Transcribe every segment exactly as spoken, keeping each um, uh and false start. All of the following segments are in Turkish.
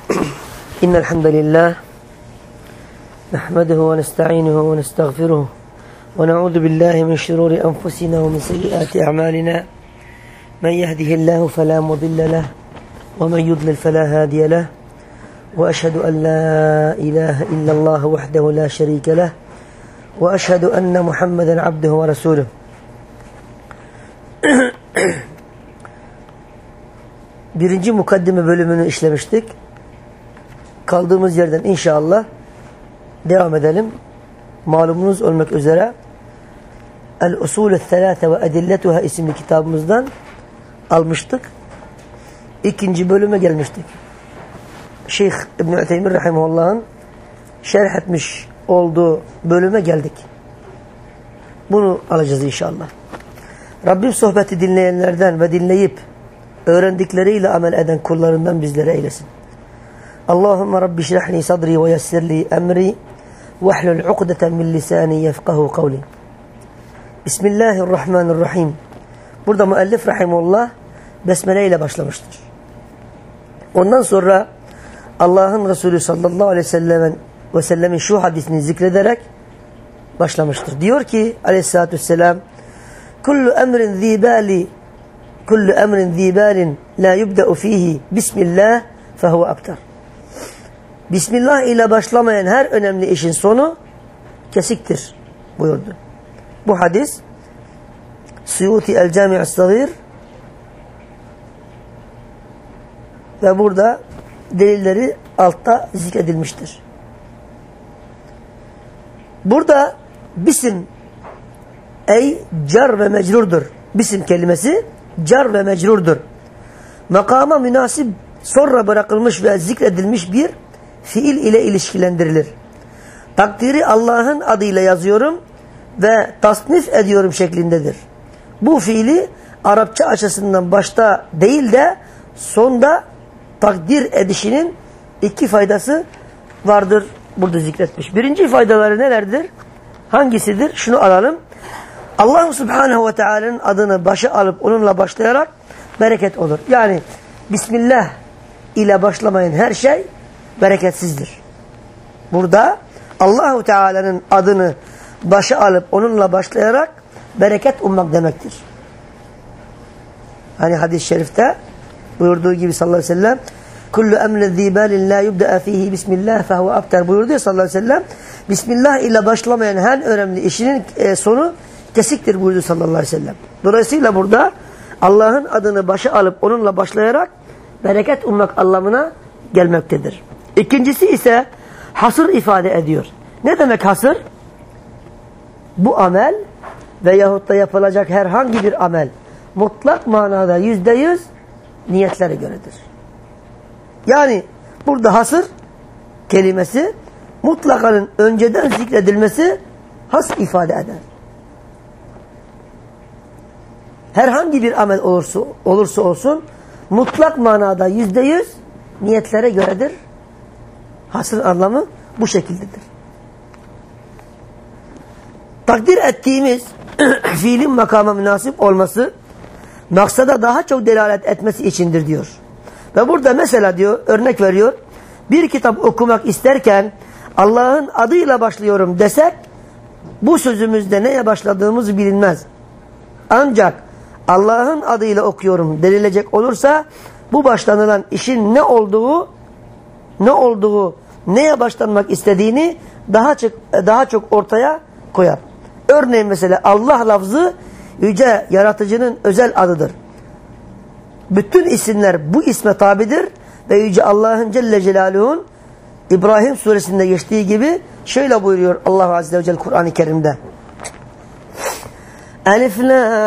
إن الحمد لله نحمده ونستعينه ونستغفره ونعوذ بالله من شرور أنفسنا ومن سيئات أعمالنا من يهده الله فلا مضل له ومن يضلل فلا هادي له وأشهد أن لا إله إلا الله وحده لا شريك له وأشهد أن محمدا عبده ورسوله. Birinci mukaddime bölümünü işlemiştik. Kaldığımız yerden inşallah devam edelim. Malumunuz olmak üzere El-Usulü Thelâthe ve Edilletuhâ isimli kitabımızdan almıştık. İkinci bölüme gelmiştik. Şeyh İbn-i Ütheymeen Rahimahullah'ın şerh etmiş olduğu bölüme geldik. Bunu alacağız inşallah. Rabbim sohbeti dinleyenlerden ve dinleyip öğrendikleriyle amel eden kullarından bizlere eylesin. Allahümme Rabbi şirahli sadri ve yessirli emri vahlul ukdeten min lisani yefkahu kavli. Bismillahirrahmanirrahim. Burada müellif rahimullah besmele ile başlamıştır. Ondan sonra Allah'ın Resulü sallallahu aleyhi ve sellem'in ve sellemin şu hadisini zikrederek başlamıştır. Diyor ki aleyhissalatü vesselam: Kullu emrin zibali Kullu emrin zibalin la yubda'u fihi bismillah fehuve abtar. Bismillah ile başlamayan her önemli işin sonu kesiktir buyurdu. Bu hadis Suyuti el-Cami' Sagir ve burada delilleri altta zikredilmiştir. Burada bisim ey car ve mecrurdur. Bisim kelimesi car ve mecrurdur. Makama münasip sonra bırakılmış ve zikredilmiş bir fiil ile ilişkilendirilir. Takdiri Allah'ın adıyla yazıyorum ve tasnif ediyorum şeklindedir. Bu fiili Arapça açısından başta değil de sonda takdir edişinin iki faydası vardır burada zikretmiş. Birinci faydaları nelerdir? Hangisidir? Şunu alalım. Allah Subhanahu ve Teala'nın adını başa alıp onunla başlayarak bereket olur. Yani Bismillah ile başlamayan her şey bereketsizdir. Burada Allahu Teala'nın adını başa alıp onunla başlayarak bereket ummak demektir. Hani hadis-i şerifte buyurduğu gibi sallallahu aleyhi ve sellem Kullu emrin zibalin la yubda'a fihi bismillah fehuve abtar buyurdu ya sallallahu aleyhi ve sellem. Bismillah ile başlamayan her önemli işinin sonu kesiktir buyurdu sallallahu aleyhi ve sellem. Dolayısıyla burada Allah'ın adını başa alıp onunla başlayarak bereket ummak anlamına gelmektedir. İkincisi ise hasır ifade ediyor. Ne demek hasır? Bu amel veyahut da yapılacak herhangi bir amel mutlak manada yüzde yüz niyetlere göredir. Yani burada hasır kelimesi mutlakanın önceden zikredilmesi has ifade eder. Herhangi bir amel olursa, olursa olsun mutlak manada yüzde yüz niyetlere göredir. Hasır anlamı bu şekildedir. Takdir ettiğimiz fiilin makama münasip olması maksada daha çok delalet etmesi içindir diyor. Ve burada mesela diyor örnek veriyor. Bir kitap okumak isterken Allah'ın adıyla başlıyorum desek bu sözümüzde neye başladığımız bilinmez. Ancak Allah'ın adıyla okuyorum denilecek olursa bu başlanılan işin ne olduğu ne olduğu neye başlanmak istediğini daha çok daha çok ortaya koyar. Örneğin mesela Allah lafzı yüce yaratıcının özel adıdır. Bütün isimler bu isme tabidir ve yüce Allah'ın Celle Celaluhu'nun İbrahim suresinde geçtiği gibi şöyle buyuruyor Allah Azze ve Celle Kur'an-ı Kerim'de. Elif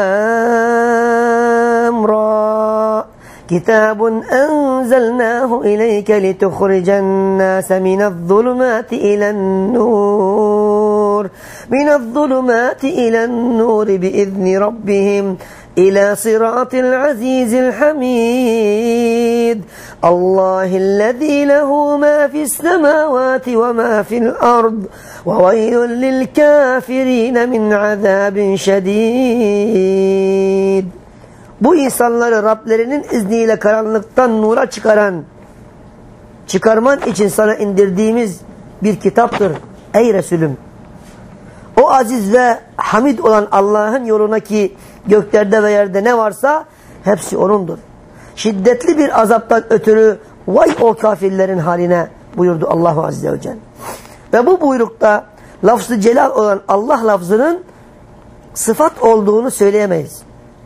lam ra Kitabun enzelnahu ileyke lituhricen nase minezzulumati ilennur minezzulumati ilennur biizni rabbihim إلى صراط العزيز الحميد الله الذي له ما في السماوات وما في الأرض وويل للكافرين من عذاب شديد. Bu insanları Rablerinin izniyle karanlıktan nura çıkaran çıkarman için sana indirdiğimiz bir kitaptır ey Resulüm. O aziz ve hamid olan Allah'ın yoluna ki göklerde ve yerde ne varsa hepsi O'nundur. Şiddetli bir azaptan ötürü vay o kafirlerin haline buyurdu Allah Azze ve Celle. Ve bu buyrukta lafz-ı celal olan Allah lafzının sıfat olduğunu söyleyemeyiz.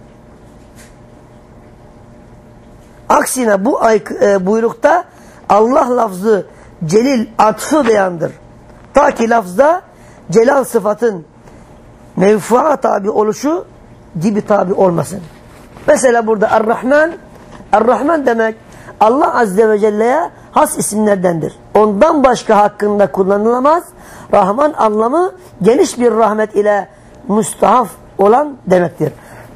Aksine bu e, buyrukta Allah lafzı celil atfı beyandır. Ta ki lafzda celal sıfatın mevfu'a tabi oluşu gibi tabi olmasın. Mesela burada Er-Rahman, Er-Rahman demek Allah Azze ve Celle'ye has isimlerdendir. Ondan başka hakkında kullanılamaz. Rahman anlamı geniş bir rahmet ile müstahaf olan demektir.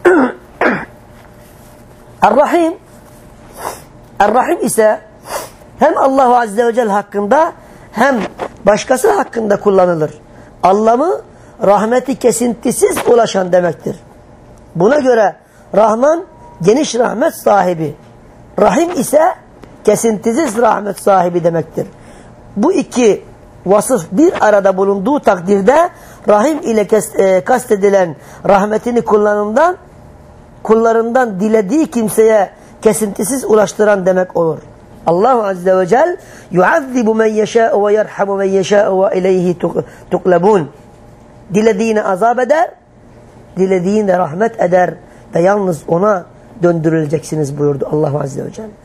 Er-Rahim Er-Rahim ise hem Allah Azze ve Celle hakkında hem başkası hakkında kullanılır. Anlamı rahmeti kesintisiz ulaşan demektir. Buna göre Rahman geniş rahmet sahibi. Rahim ise kesintisiz rahmet sahibi demektir. Bu iki vasıf bir arada bulunduğu takdirde Rahim ile e, kastedilen rahmetini kullanımdan, kullarından dilediği kimseye kesintisiz ulaştıran demek olur. Allah Azze ve Celle yuazzibu men yeşâ'u ve yerhamu men yeşâ'u ve ileyhi tuklabun. Dilediğini azap eder, dilediğine rahmet eder ve yalnız ona döndürüleceksiniz buyurdu Allah Azze ve Celle.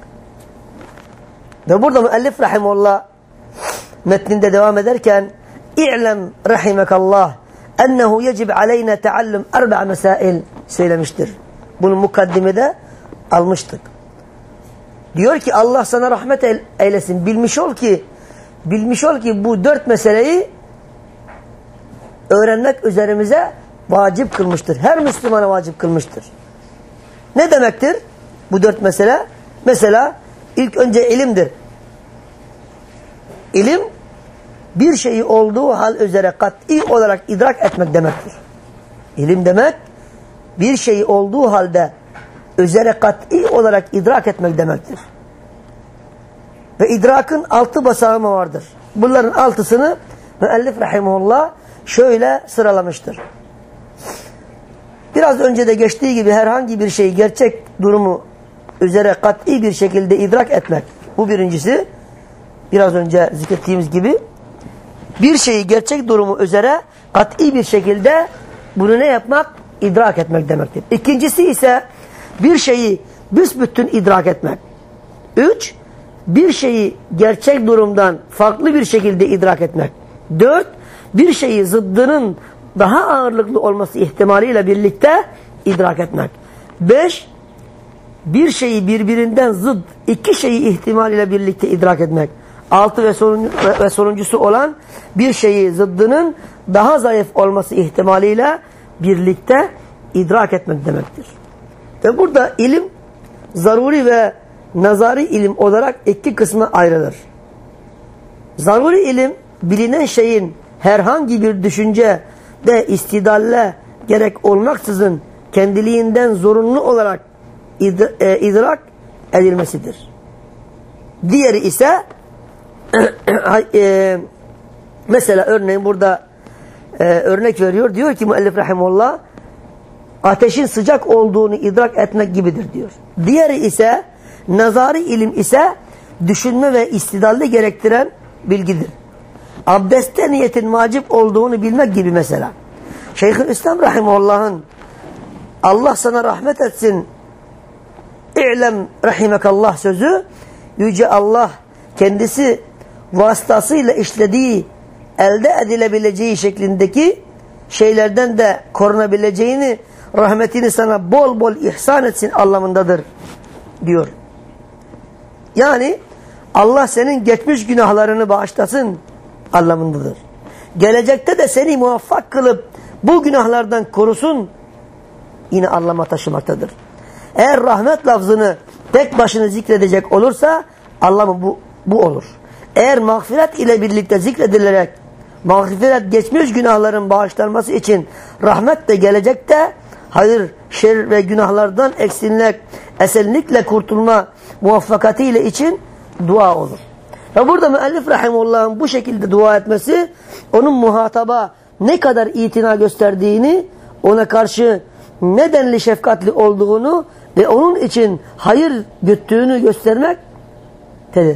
Ve burada müellif rahimullah metninde devam ederken İ'lem rahimekallah ennehu yecib aleyna teallüm erba' mesail söylemiştir. Bunu mukaddimede almıştık. Diyor ki Allah sana rahmet eylesin. Bilmiş ol ki bilmiş ol ki bu dört meseleyi öğrenmek üzerimize vacip kılmıştır. Her Müslümana vacip kılmıştır. Ne demektir bu dört mesele? Mesela ilk önce ilimdir. İlim bir şeyi olduğu hal üzere kat'i olarak idrak etmek demektir. İlim demek bir şeyi olduğu halde üzere kat'i olarak idrak etmek demektir. Ve idrakın altı basamağı vardır. Bunların altısını müellif rahimahullah şöyle sıralamıştır. Biraz önce de geçtiği gibi herhangi bir şeyi gerçek durumu üzere kat'i bir şekilde idrak etmek. Bu birincisi. Biraz önce zikrettiğimiz gibi bir şeyi gerçek durumu üzere kat'i bir şekilde bunu ne yapmak? İdrak etmek demektir. İkincisi ise bir şeyi büsbütün idrak etmek. Üç, bir şeyi gerçek durumdan farklı bir şekilde idrak etmek. Dört, bir şeyi zıddının daha ağırlıklı olması ihtimaliyle birlikte idrak etmek. Beş, bir şeyi birbirinden zıd iki şeyi ihtimaliyle birlikte idrak etmek. Altı ve, sonuncu, ve sonuncusu olan bir şeyi zıddının daha zayıf olması ihtimaliyle birlikte idrak etmek demektir. Ve burada ilim zaruri ve nazari ilim olarak iki kısma ayrılır. Zaruri ilim bilinen şeyin herhangi bir düşünce de istidalle gerek olmaksızın kendiliğinden zorunlu olarak idrak edilmesidir. Diğeri ise e, mesela örneğin burada e, örnek veriyor. Diyor ki müellif rahimullah ateşin sıcak olduğunu idrak etmek gibidir diyor. Diğeri ise nazari ilim ise düşünme ve istidalli gerektiren bilgidir. Abdestte niyetin vacip olduğunu bilmek gibi mesela. Şeyhülislam rahimullah'ın Allah sana rahmet etsin İ'lem rahimekallah sözü Yüce Allah kendisi vasıtasıyla işlediği elde edilebileceği şeklindeki şeylerden de korunabileceğini rahmetini sana bol bol ihsan etsin anlamındadır diyor. Yani Allah senin geçmiş günahlarını bağışlasın anlamındadır. Gelecekte de seni muvaffak kılıp bu günahlardan korusun yine anlama taşımaktadır. Eğer rahmet lafzını tek başına zikredecek olursa anlamı bu, bu olur. Eğer mağfiret ile birlikte zikredilerek mağfiret geçmiş günahların bağışlanması için rahmet de gelecekte hayır, şer ve günahlardan eksilmek, esenlikle kurtulma muvaffakati ile için dua olur. Ve burada müellif rahimullah'ın bu şekilde dua etmesi onun muhataba ne kadar itina gösterdiğini, ona karşı ne denli şefkatli olduğunu ve onun için hayır güttüğünü göstermektedir.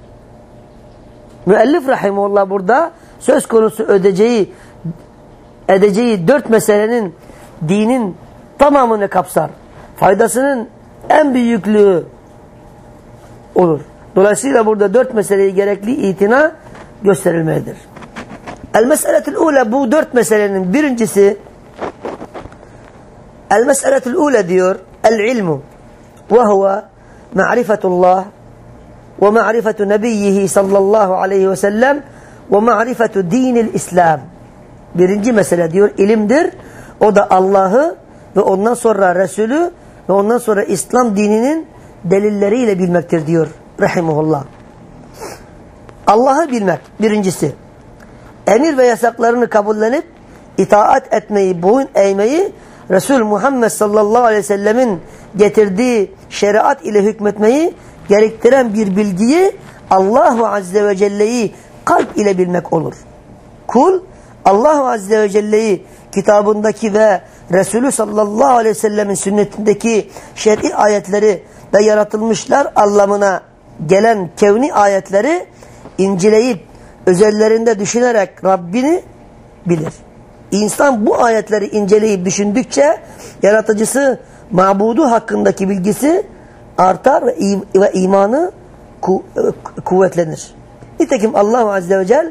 Müellif rahimullah burada söz konusu ödeceği, edeceği dört meselenin dinin tamamını kapsar. Faydasının en büyüklüğü olur. Dolayısıyla burada dört meseleyi gerekli itina gösterilmelidir. El-meseletul ula, bu dört meselenin birincisi, el-meseletul ula diyor, el-ilmu ve huve ma'rifetullah ve ma'rifetu nebiyyihi sallallahu aleyhi ve sellem ve ma'rifetu dinil İslam. Birinci mesele diyor ilimdir. O da Allah'ı ve ondan sonra Resulü ve ondan sonra İslam dininin delilleriyle bilmektir diyor rahimullah. Allah'ı bilmek birincisi. Emir ve yasaklarını kabullenip itaat etmeyi, boyun eğmeyi, Resul Muhammed sallallahu aleyhi ve sellemin getirdiği şeriat ile hükmetmeyi gerektiren bir bilgiyi Allahu azze ve celle'yi kalp ile bilmek olur. Kul Allahu azze ve celle'yi kitabındaki ve Resulü sallallahu aleyhi ve sellemin sünnetindeki şer'i ayetleri ve yaratılmışlar anlamına gelen kevni ayetleri inceleyip özellerinde düşünerek Rabbini bilir. İnsan bu ayetleri inceleyip düşündükçe yaratıcısı, mabudu hakkındaki bilgisi artar ve, im ve imanı ku kuvvetlenir. Nitekim Allah azze ve celle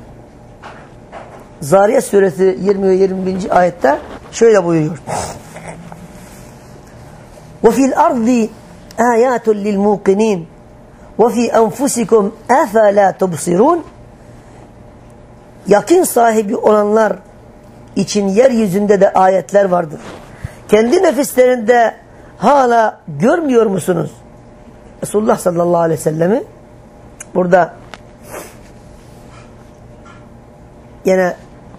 Zariyat suresi yirmi ve yirmi birinci ayette şöyle buyuruyor. وَفِي الْأَرْضِ آيَاتٌ لِلْمُوقِنِينَ وَفِي أَنْفُسِكُمْ أَفَلَا تُبْصِرُونَ. Yakın sahibi olanlar için yeryüzünde de ayetler vardır. Kendi nefislerinde hala görmüyor musunuz? Resulullah sallallahu aleyhi ve sellemi burada yine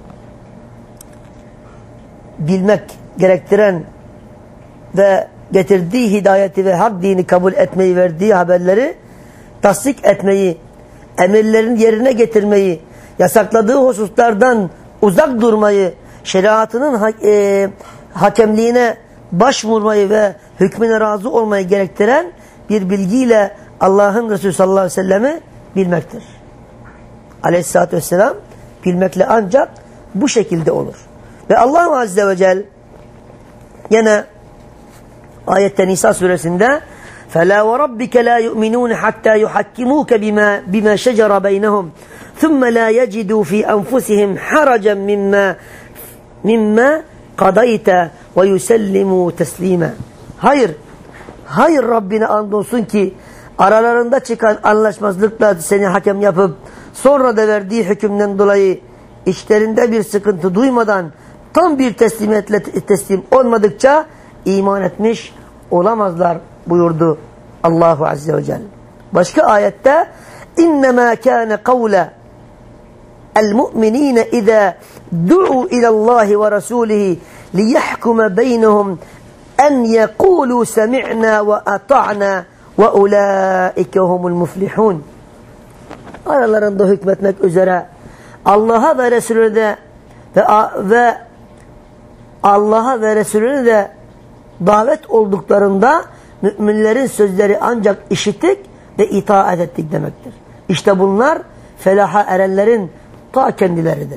bilmek gerektiren ve getirdiği hidayeti ve hak dini kabul etmeyi, verdiği haberleri tasdik etmeyi, emirlerin yerine getirmeyi, yasakladığı hususlardan uzak durmayı, şeriatının ha e, hakemliğine başvurmayı ve hükmüne razı olmayı gerektiren bir bilgiyle Allah'ın Resulü sallallahu aleyhi ve sellem'i bilmektir. Aleyhissalatü vesselam bilmekle ancak bu şekilde olur. Ve Allah azze ve celle yine ayette Nisa suresinde فَلَا وَرَبِّكَ لَا يُؤْمِنُونَ حَتَّى يُحَكِّمُوكَ بِمَا, بما شَجَرَ بَيْنَهُمْ ثُمَّ لَا يَجِدُوا فِي أَنفُسِهِمْ حَرَجًا مِمَّا, مِمَّا قَضَيْتَ وَيُسَلِّمُوا تَسْلِيمًا. Hayır, hayır Rabbine andolsun ki aralarında çıkan anlaşmazlıkla seni hakem yapıp sonra da verdiği hükümden dolayı içlerinde bir sıkıntı duymadan tam bir teslimiyetle teslim olmadıkça iman etmiş olamazlar buyurdu Allahu azze ve celle. Başka ayette İnnemâ kâne kavle el-mu'minîne izâ du'u ilallâhi ve rasûlihi liyahkume beynehum en yekûlû semi'nâ ve ata'nâ ve ulâike humul muflihûn. Aralarında hükmetmek üzere Allah'a ve Resulüne de ve, ve Allah'a ve Resulüne de davet olduklarında müminlerin sözleri ancak işittik ve itaat ettik demektir. İşte bunlar felaha erenlerin ta kendileridir.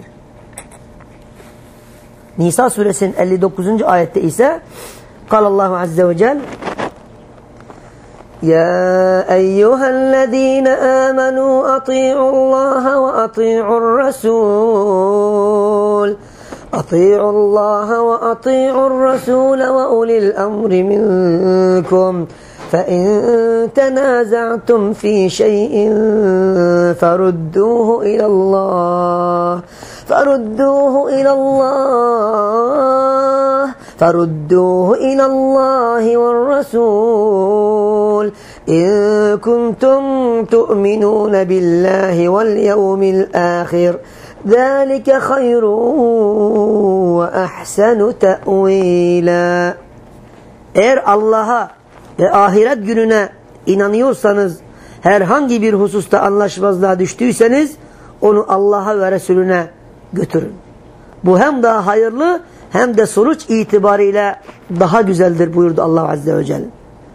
Nisa suresinin elli dokuzuncu ayette ise Allahu azze ve celle يا أيها الذين آمنوا أطيعوا الله وأطيعوا الرسول أطيعوا الله وأطيعوا الرسول وأولي الأمر منكم فإن تنازعتم في شيء فردوه إلى الله فردوه إلى الله فردوه إلى الله والرسول إن كنتم تؤمنون بالله واليوم الآخر ذلك خير وأحسن تأويلا. Eğer Allah'a ve ahiret gününe inanıyorsanız herhangi bir hususta anlaşmazlığa düştüyseniz onu Allah'a ve Resulüne götürün. Bu hem daha hayırlı hem de sonuç itibariyle daha güzeldir buyurdu Allah Azze ve Celle.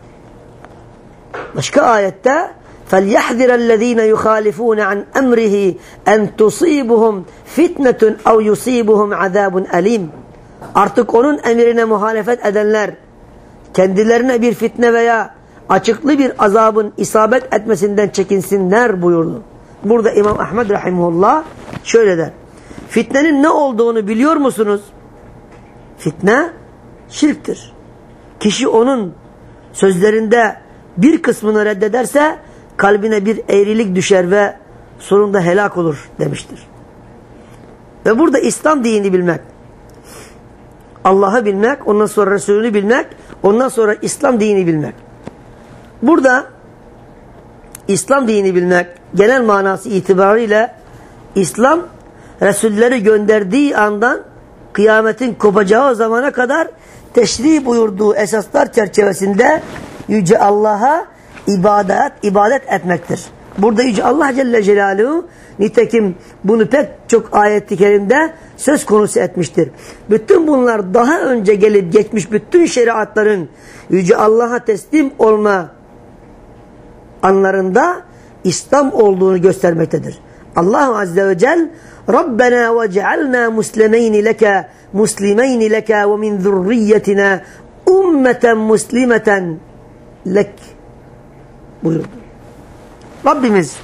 Başka ayette فَلْيَحْذِرَ الَّذ۪ينَ يُخَالِفُونَ عَنْ اَمْرِهِ اَنْ تُصِيبُهُمْ فِتْنَةٌ اَوْ يُصِيبُهُمْ عَذَابٌ أَلِيمٌ. Artık onun emrine muhalefet edenler kendilerine bir fitne veya açıklı bir azabın isabet etmesinden çekinsinler buyurdu. Burada İmam Ahmed rahimahullah şöyle der. Fitnenin ne olduğunu biliyor musunuz? Fitne şirktir. Kişi onun sözlerinde bir kısmını reddederse kalbine bir eğrilik düşer ve sonunda helak olur demiştir. Ve burada İslam dinini bilmek, Allah'ı bilmek, ondan sonra Resulünü bilmek, ondan sonra İslam dinini bilmek. Burada İslam dinini bilmek genel manası itibariyle İslam Resulleri gönderdiği andan kıyametin kopacağı zamana kadar teşri buyurduğu esaslar çerçevesinde Yüce Allah'a ibadet, ibadet etmektir. Burada Yüce Allah Celle Celaluhu nitekim bunu pek çok ayet-i kerimde söz konusu etmiştir. Bütün bunlar daha önce gelip geçmiş bütün şeriatların Yüce Allah'a teslim olma anlarında İslam olduğunu göstermektedir. Allah Azze ve Celle Rabbena ve cealna muslimeyni leke muslimeyni leke ve min zurriyetina ummeten muslimeten lek buyurdu. Rabbimiz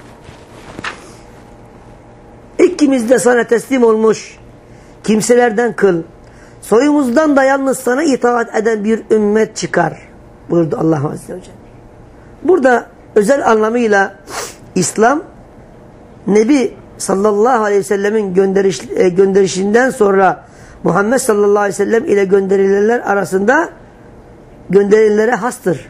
ikimiz de sana teslim olmuş kimselerden kıl. Soyumuzdan da yalnız sana itaat eden bir ümmet çıkar buyurdu Allah Azze ve Celle. Burada özel anlamıyla İslam Nebi sallallahu aleyhi ve sellemin gönderiş, gönderişinden sonra Muhammed sallallahu aleyhi ve sellem ile gönderilenler arasında gönderilere hastır.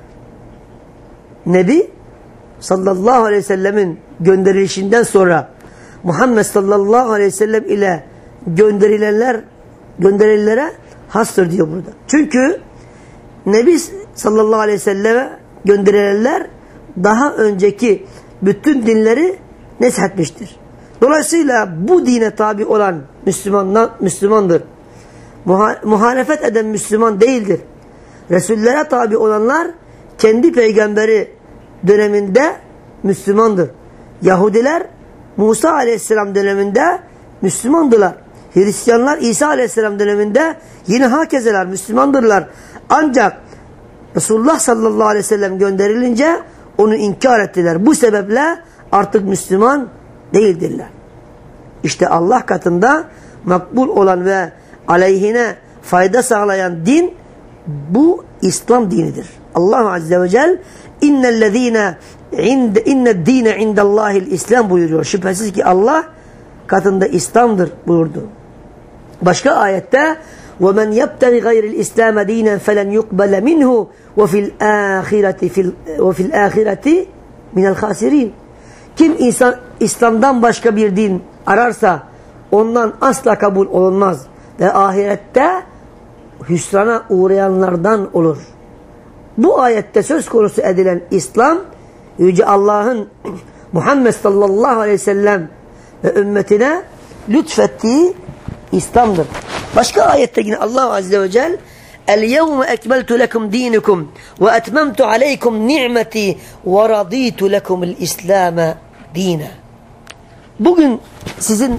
Nebi sallallahu aleyhi ve sellemin gönderilişinden sonra Muhammed sallallahu aleyhi ve sellem ile gönderilenler gönderilere hastır diyor burada. Çünkü Nebi sallallahu aleyhi ve selleme gönderilenler daha önceki bütün dinleri neshetmiştir. Dolayısıyla bu dine tabi olan Müslümanlar, Müslümandır. Muha, muhalefet eden Müslüman değildir. Resullere tabi olanlar kendi peygamberi döneminde Müslümandır. Yahudiler Musa aleyhisselam döneminde Müslümandılar. Hristiyanlar İsa aleyhisselam döneminde yine hakezeler Müslümandırlar. Ancak Resulullah sallallahu aleyhi ve sellem gönderilince onu inkar ettiler. Bu sebeple artık Müslüman değildirler. İşte Allah katında makbul olan ve aleyhine fayda sağlayan din bu İslam dinidir. Allah Azze ve Celle innellezine inde inned dine indallahil İslam buyuruyor. Şüphesiz ki Allah katında İslam'dır buyurdu. Başka ayette وَمَنْ يَبْتَغِ غَيْرِ الْإِسْلَامَ دِينًا فَلَنْ يُقْبَلَ مِنْهُ وَفِي الْآخِرَةِ وَفِي الْآخِرَةِ مِنَ الْخَاسِرِينَ. Kim insan İslam'dan başka bir din ararsa ondan asla kabul olunmaz ve ahirette hüsrana uğrayanlardan olur. Bu ayette söz konusu edilen İslam Yüce Allah'ın Muhammed sallallahu aleyhi ve sellem ve ümmetine lütfettiği İslam'dır. Başka ayette yine Allah Azze ve Celle El-yevme ekmeltu lekum dinukum ve etmemtu aleykum ni'meti ve raditu lekumul İslam'a dine. Bugün sizin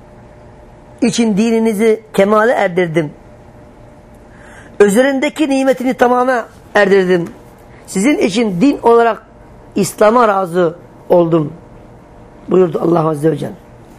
için dininizi kemale erdirdim. Üzerindeki nimetini tamama erdirdim. Sizin için din olarak İslam'a razı oldum buyurdu Allah Azze ve Celle.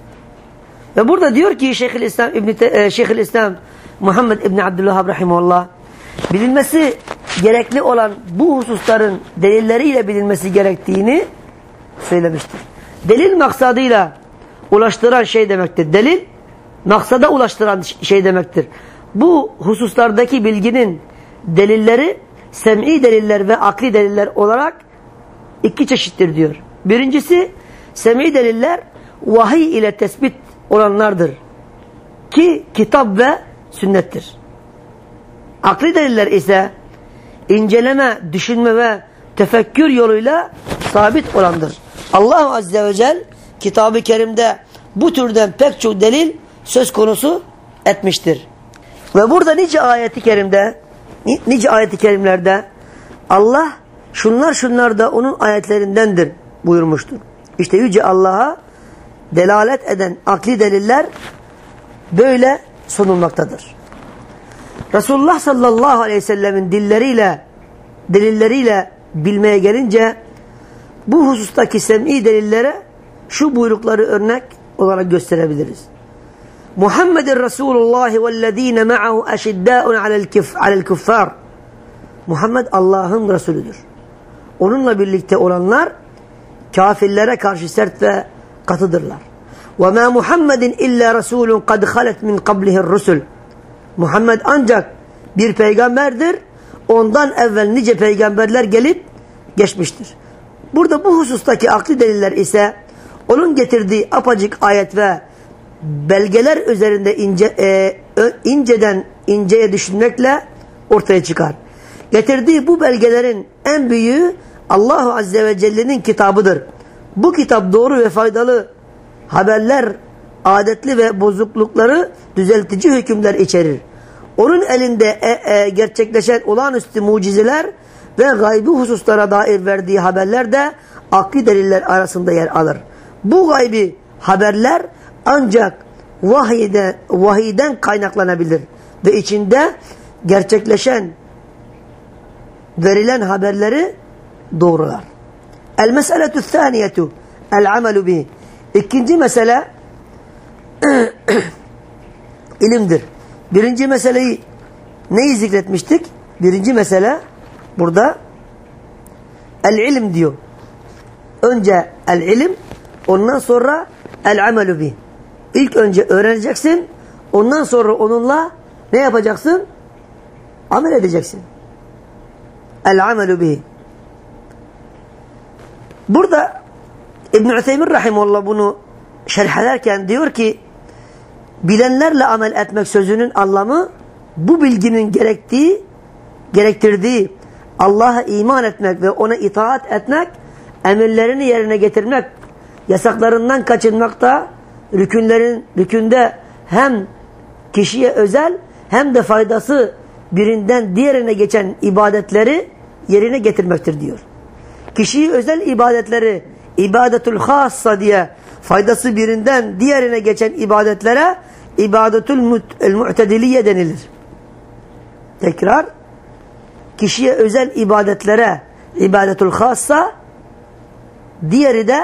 Ve burada diyor ki Şeyhülislam İbn Şeyhülislam Muhammed İbn Abdülvehhab rahimehullah bilinmesi gerekli olan bu hususların delilleriyle bilinmesi gerektiğini söylemiştir. Delil maksadıyla ulaştıran şey demektir. Delil maksada ulaştıran şey demektir. Bu hususlardaki bilginin delilleri sem'i deliller ve akli deliller olarak iki çeşittir diyor. Birincisi sem'i deliller vahiy ile tespit olanlardır. Ki kitap ve sünnettir. Akli deliller ise inceleme, düşünme ve tefekkür yoluyla sabit olandır. Allah Azze ve Celle Kitab-ı Kerim'de bu türden pek çok delil söz konusu etmiştir. Ve burada nice ayeti kerimde, nice ayeti kerimlerde Allah şunlar şunlar da onun ayetlerindendir buyurmuştur. İşte Yüce Allah'a delalet eden akli deliller böyle sunulmaktadır. Resulullah sallallahu aleyhi ve sellemin dilleriyle, delilleriyle bilmeye gelince bu husustaki sem'i delillere şu buyrukları örnek olarak gösterebiliriz. Muhammedin Resulullah vellezine ma'ahu eşiddâun alel kuffar. Muhammed Allah'ın Resulüdür. Onunla birlikte olanlar kafirlere karşı sert ve katıdırlar. وَمَا مُحَمَّدٍ اِلَّا رَسُولٌ قَدْ خَلَتْ مِنْ قَبْلِهِ الرُّسُلُ. Muhammed ancak bir peygamberdir. Ondan evvel nice peygamberler gelip geçmiştir. Burada bu husustaki akli deliller ise onun getirdiği apacık ayet ve belgeler üzerinde ince, e, inceden inceye düşünmekle ortaya çıkar. Getirdiği bu belgelerin en büyüğü Allah Azze ve Celle'nin kitabıdır. Bu kitap doğru ve faydalı haberler, adetli ve bozuklukları düzeltici hükümler içerir. Onun elinde e, e, gerçekleşen olağanüstü mucizeler ve gaybi hususlara dair verdiği haberler de akli deliller arasında yer alır. Bu gaybi haberler ancak vahiyden, vahiyden kaynaklanabilir ve içinde gerçekleşen verilen haberleri doğrular. El meseletü thaniyetu el amelu bih. İkinci mesele ilimdir. Birinci meseleyi neyi zikretmiştik? Birinci mesele burada el ilim diyor. Önce el ilim, ondan sonra el amelu bih. İlk önce öğreneceksin, ondan sonra onunla ne yapacaksın? Amel edeceksin. El amelu bih. Burada İbn-i Ütheymin Rahimullah bunu şerh ederken diyor ki bilenlerle amel etmek sözünün anlamı bu bilginin gerektiği, gerektirdiği Allah'a iman etmek ve ona itaat etmek, emirlerini yerine getirmek, yasaklarından kaçınmakta, rükünlerin rükünde hem kişiye özel hem de faydası birinden diğerine geçen ibadetleri yerine getirmektir diyor. Kişiye özel ibadetleri ibadetül hassa diye faydası birinden diğerine geçen ibadetlere ibadetül mu'tediliye denilir. Tekrar kişiye özel ibadetlere ibadetül hassa, diğeri de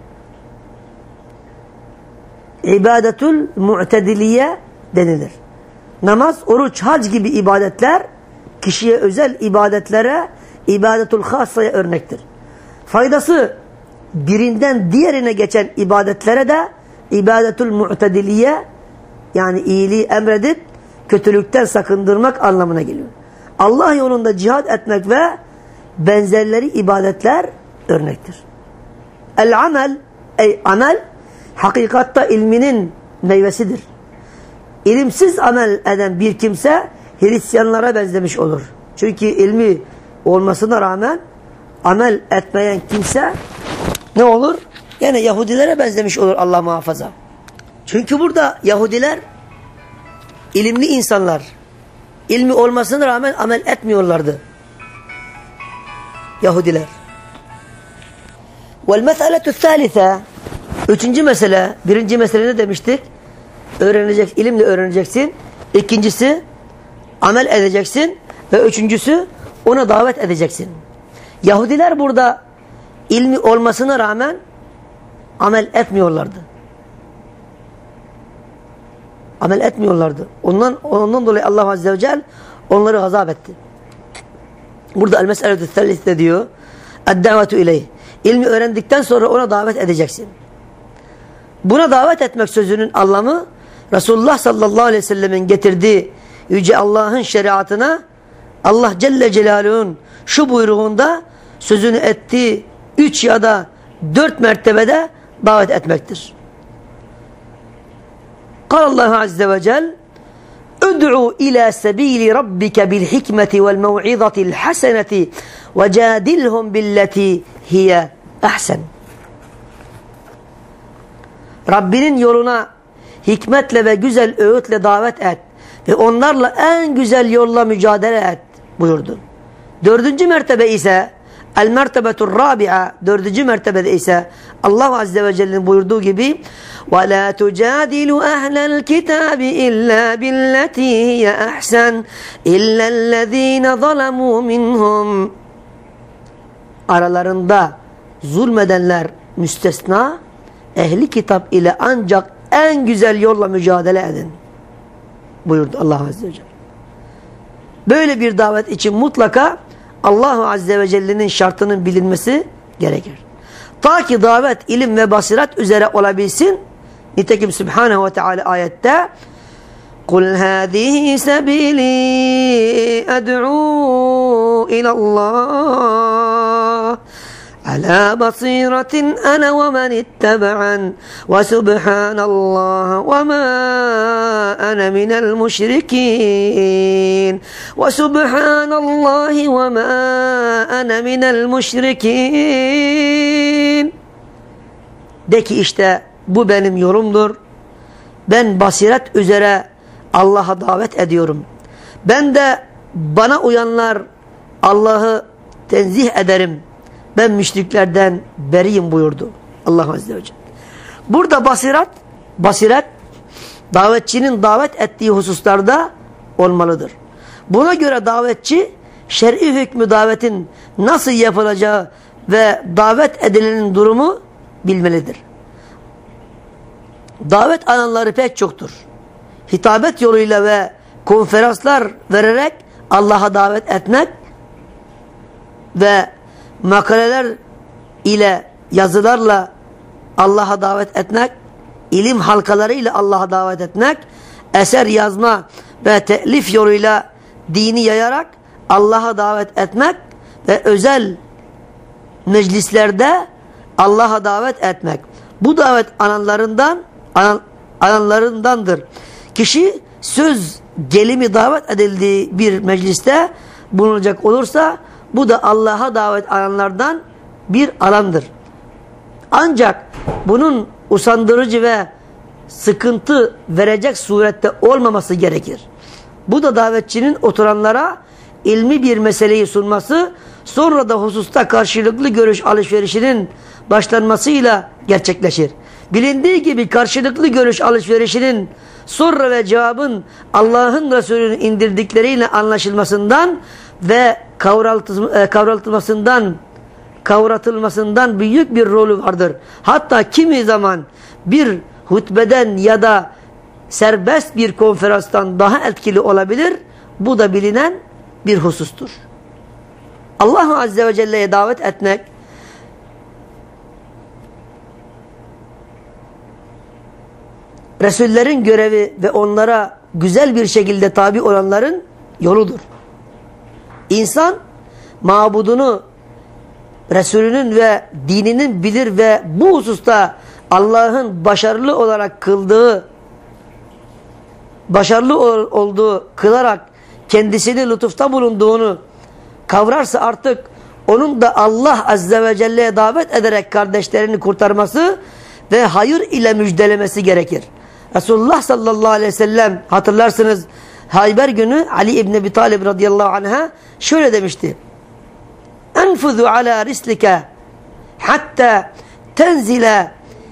ibadetül mu'tediliye denilir. Namaz, oruç, hac gibi ibadetler kişiye özel ibadetlere ibadetül hassaya örnektir. Faydası birinden diğerine geçen ibadetlere de ibadetül mu'tediliye, yani iyiliği emredip kötülükten sakındırmak anlamına geliyor. Allah yolunda cihad etmek ve benzerleri ibadetler örnektir. El amel, ey amel, hakikatta ilminin meyvesidir. İlimsiz amel eden bir kimse Hristiyanlara benzemiş olur. Çünkü ilmi olmasına rağmen amel etmeyen kimse ne olur? Yani Yahudilere benzemiş olur, Allah muhafaza. Çünkü burada Yahudiler ilimli insanlar. İlmi olmasına rağmen amel etmiyorlardı. Yahudiler. Vel meseletu thalithe. Üçüncü mesele. Birinci mesele ne demiştik? Öğrenecek, ilimle öğreneceksin. İkincisi amel edeceksin. Ve üçüncüsü ona davet edeceksin. Yahudiler burada ilmi olmasına rağmen amel etmiyorlardı. Amel etmiyorlardı. Ondan, ondan dolayı Allah Azze ve Celle onları gazap etti. Burada el-mes'eletü thalithe diyor. Ed-davetu ileyh. İlmi öğrendikten sonra ona davet edeceksin. Buna davet etmek sözünün anlamı Resulullah sallallahu aleyhi ve sellemin getirdiği Yüce Allah'ın şeriatına Allah Celle Celaluhu'nun şu buyruğunda sözünü ettiği üç ya da dört mertebede davet etmektir. Kâlallahu azze ve cel Ud'u ila sebîli rabbike bil hikmeti vel mev'izatil haseneti ve câdilhum billeti hiye ahsen. Rabbinin yoluna hikmetle ve güzel öğütle davet et ve onlarla en güzel yolla mücadele et buyurdu. Dördüncü mertebe ise el mertebetur rabi'a, dördüncü mertebede ise Allah Azze ve Celle'nin buyurduğu gibi وَلَا تُجَادِلُوا أَهْلَ الْكِتَابِ إِلَّا بِالَّتِي هِيَ أَحْسَنُ إِلَّا الَّذ۪ينَ ظَلَمُوا مِنْهُمْ. Aralarında zulmedenler müstesna, ehli kitap ile ancak en güzel yolla mücadele edin buyurdu Allah Azze ve Celle. Böyle bir davet için mutlaka Allah Azze ve Celle'nin şartının bilinmesi gerekir. Ta ki davet, ilim ve basiret üzere olabilsin. Nitekim Subhanahu ve Teala ayette قُلْ هَذِهِ سَبِيلِي أَدْعُوا إِلَى اللّٰهِ عَلَى بَصِيرَةٍ أَنَا وَمَنِ اتَّبَعَنِ وَسُبْحَانَ اللّٰهِ وَمَا أَنَا مِنَ الْمُشْرِكِينَ وَسُبْحَانَ اللّٰهِ وَمَا أَنَا مِنَ الْمُشْرِكِينَ. De ki işte bu benim yolumdur. Ben basiret üzere Allah'a davet ediyorum. Ben de bana uyanlar Allah'ı tenzih ederim. Ben müşriklerden beriyim buyurdu Allah Azze ve Celle. Burada basiret, basiret davetçinin davet ettiği hususlarda olmalıdır. Buna göre davetçi şer'i hükmü davetin nasıl yapılacağı ve davet edilenin durumu bilmelidir. Davet alanları pek çoktur. Hitabet yoluyla ve konferanslar vererek Allah'a davet etmek ve makaleler ile, yazılarla Allah'a davet etmek, ilim halkaları ile Allah'a davet etmek, eser yazma ve telif yoluyla dini yayarak Allah'a davet etmek ve özel meclislerde Allah'a davet etmek. Bu davet alanlarından alanlarındandır. Kişi söz gelimi davet edildiği bir mecliste bulunacak olursa bu da Allah'a davet alanlardan bir alandır. Ancak bunun usandırıcı ve sıkıntı verecek surette olmaması gerekir. Bu da davetçinin oturanlara ilmi bir meseleyi sunması, sonra da hususta karşılıklı görüş alışverişinin başlanmasıyla gerçekleşir. Bilindiği gibi karşılıklı görüş alışverişinin soru ve cevabın Allah'ın Resulü'nün indirdikleriyle anlaşılmasından ve kavraltılmasından kavratılmasından büyük bir rolü vardır. Hatta kimi zaman bir hutbeden ya da serbest bir konferanstan daha etkili olabilir. Bu da bilinen bir husustur. Allah Azze ve Celle'ye davet etmek, Resullerin görevi ve onlara güzel bir şekilde tabi olanların yoludur. İnsan mabudunu, Resulünün ve dininin bilir ve bu hususta Allah'ın başarılı olarak kıldığı, başarılı olduğu kılarak kendisini lütufta bulunduğunu kavrarsa artık onun da Allah Azze ve Celle'ye davet ederek kardeşlerini kurtarması ve hayır ile müjdelemesi gerekir. Resulullah sallallahu aleyhi ve sellem, hatırlarsınız, Hayber günü Ali İbni Ebi Talib radıyallahu anh'a şöyle demişti: "Enfuzu ala rislike hatta tenzile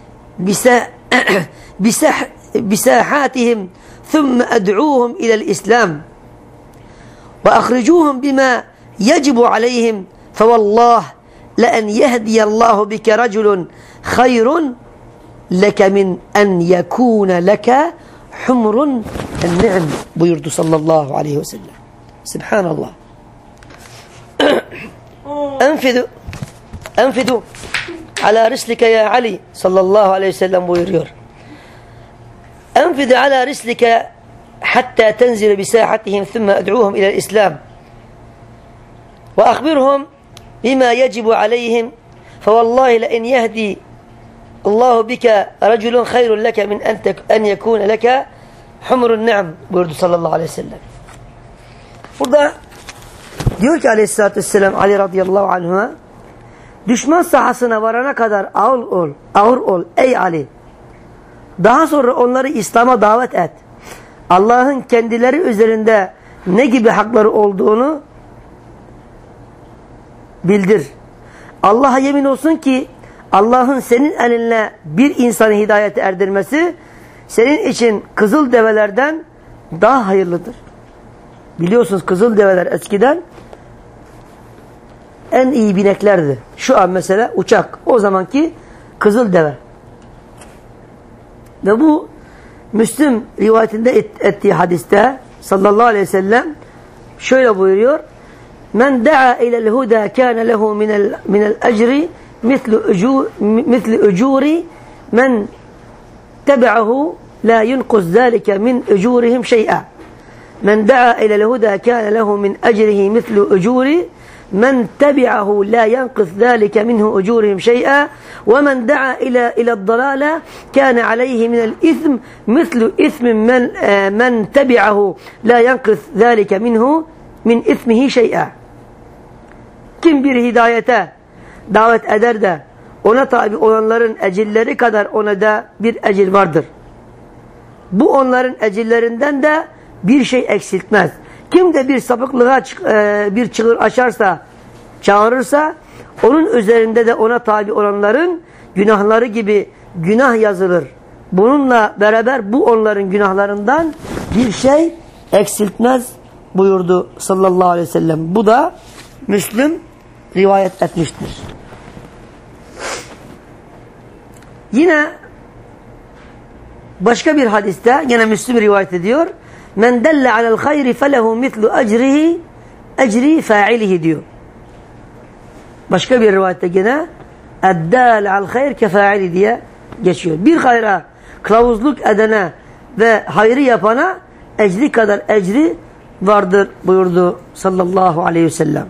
bisahatihim thumma ad'uuhum ila'l İslam ve akhrijuhum bima yecibu aleyhim fevallah la en yehdiyallahu bike raculun hayrun leke min en yekune leke humrun en-ni'm" buyurdu sallallahu aleyhi ve sellem. Subhanallah. Enfidu enfidu ala rislike ya Ali sallallahu aleyhi ve sellem buyuruyor. Enfidu ala rislike hatta tenzile bisahatihim thumma ad'uuhum ila'l İslam ve akhbirhum bima yecibu aleyhim fevallahi la en yehdi Allahu bike raculun hayrun leke min en yekune leke humrun ni'm buyurdu sallallahu aleyhi ve sellem. Burada diyor ki aleyhissalatü vesselam Ali radıyallahu anh'a, Düşman sahasına varana kadar ağır ol, ağır ol ey Ali. Daha sonra onları İslam'a davet et. Allah'ın kendileri üzerinde ne gibi hakları olduğunu bildir. Allah'a yemin olsun ki Allah'ın senin elinle bir insanı hidayete erdirmesi senin için kızıl develerden daha hayırlıdır. Biliyorsunuz kızıl develer eskiden en iyi bineklerdi. Şu an mesela uçak. O zamanki kızıl deve. Ve bu Müslüm rivayetinde et, ettiği hadiste sallallahu aleyhi ve sellem şöyle buyuruyor. Men da'a ilel huda kana lehu minel minel ecri mislu ucur mislu ucuri men tabi'ahu la yunqus zalika min ujurihim şey'a. Men da'a ilel huda kana lehu min ecrihi mislu ucuri men tabi'ahu la yanqus zalika minhu ujurihim şey'a ve men da'a ila ila dalale kana aleyhi minel ism mislu ismin men men tabi'ahu la yanqus zalika minhu min ismihi şey'a. Kim bir hidayete davet eder de ona tabi olanların ecirleri kadar ona da bir ecir vardır. Bu onların ecirlerinden de bir şey eksiltmez. Kim de bir sapıklığa bir çığır açarsa, çağırırsa onun üzerinde de ona tabi olanların günahları gibi günah yazılır. Bununla beraber bu onların günahlarından bir şey eksiltmez buyurdu sallallahu aleyhi ve sellem. Bu da Müslüm rivayet etmiştir. Yine başka bir hadiste yine Müslüm rivayet ediyor. Men delle alel hayri felehu mislu ecrihi ecri fa'ilihi diyor. Başka bir rivayette yine eddâle al hayr kefa'ili diye geçiyor. Bir hayra kılavuzluk edene ve hayrı yapana ecri kadar ecri vardır buyurdu sallallahu aleyhi ve sellem.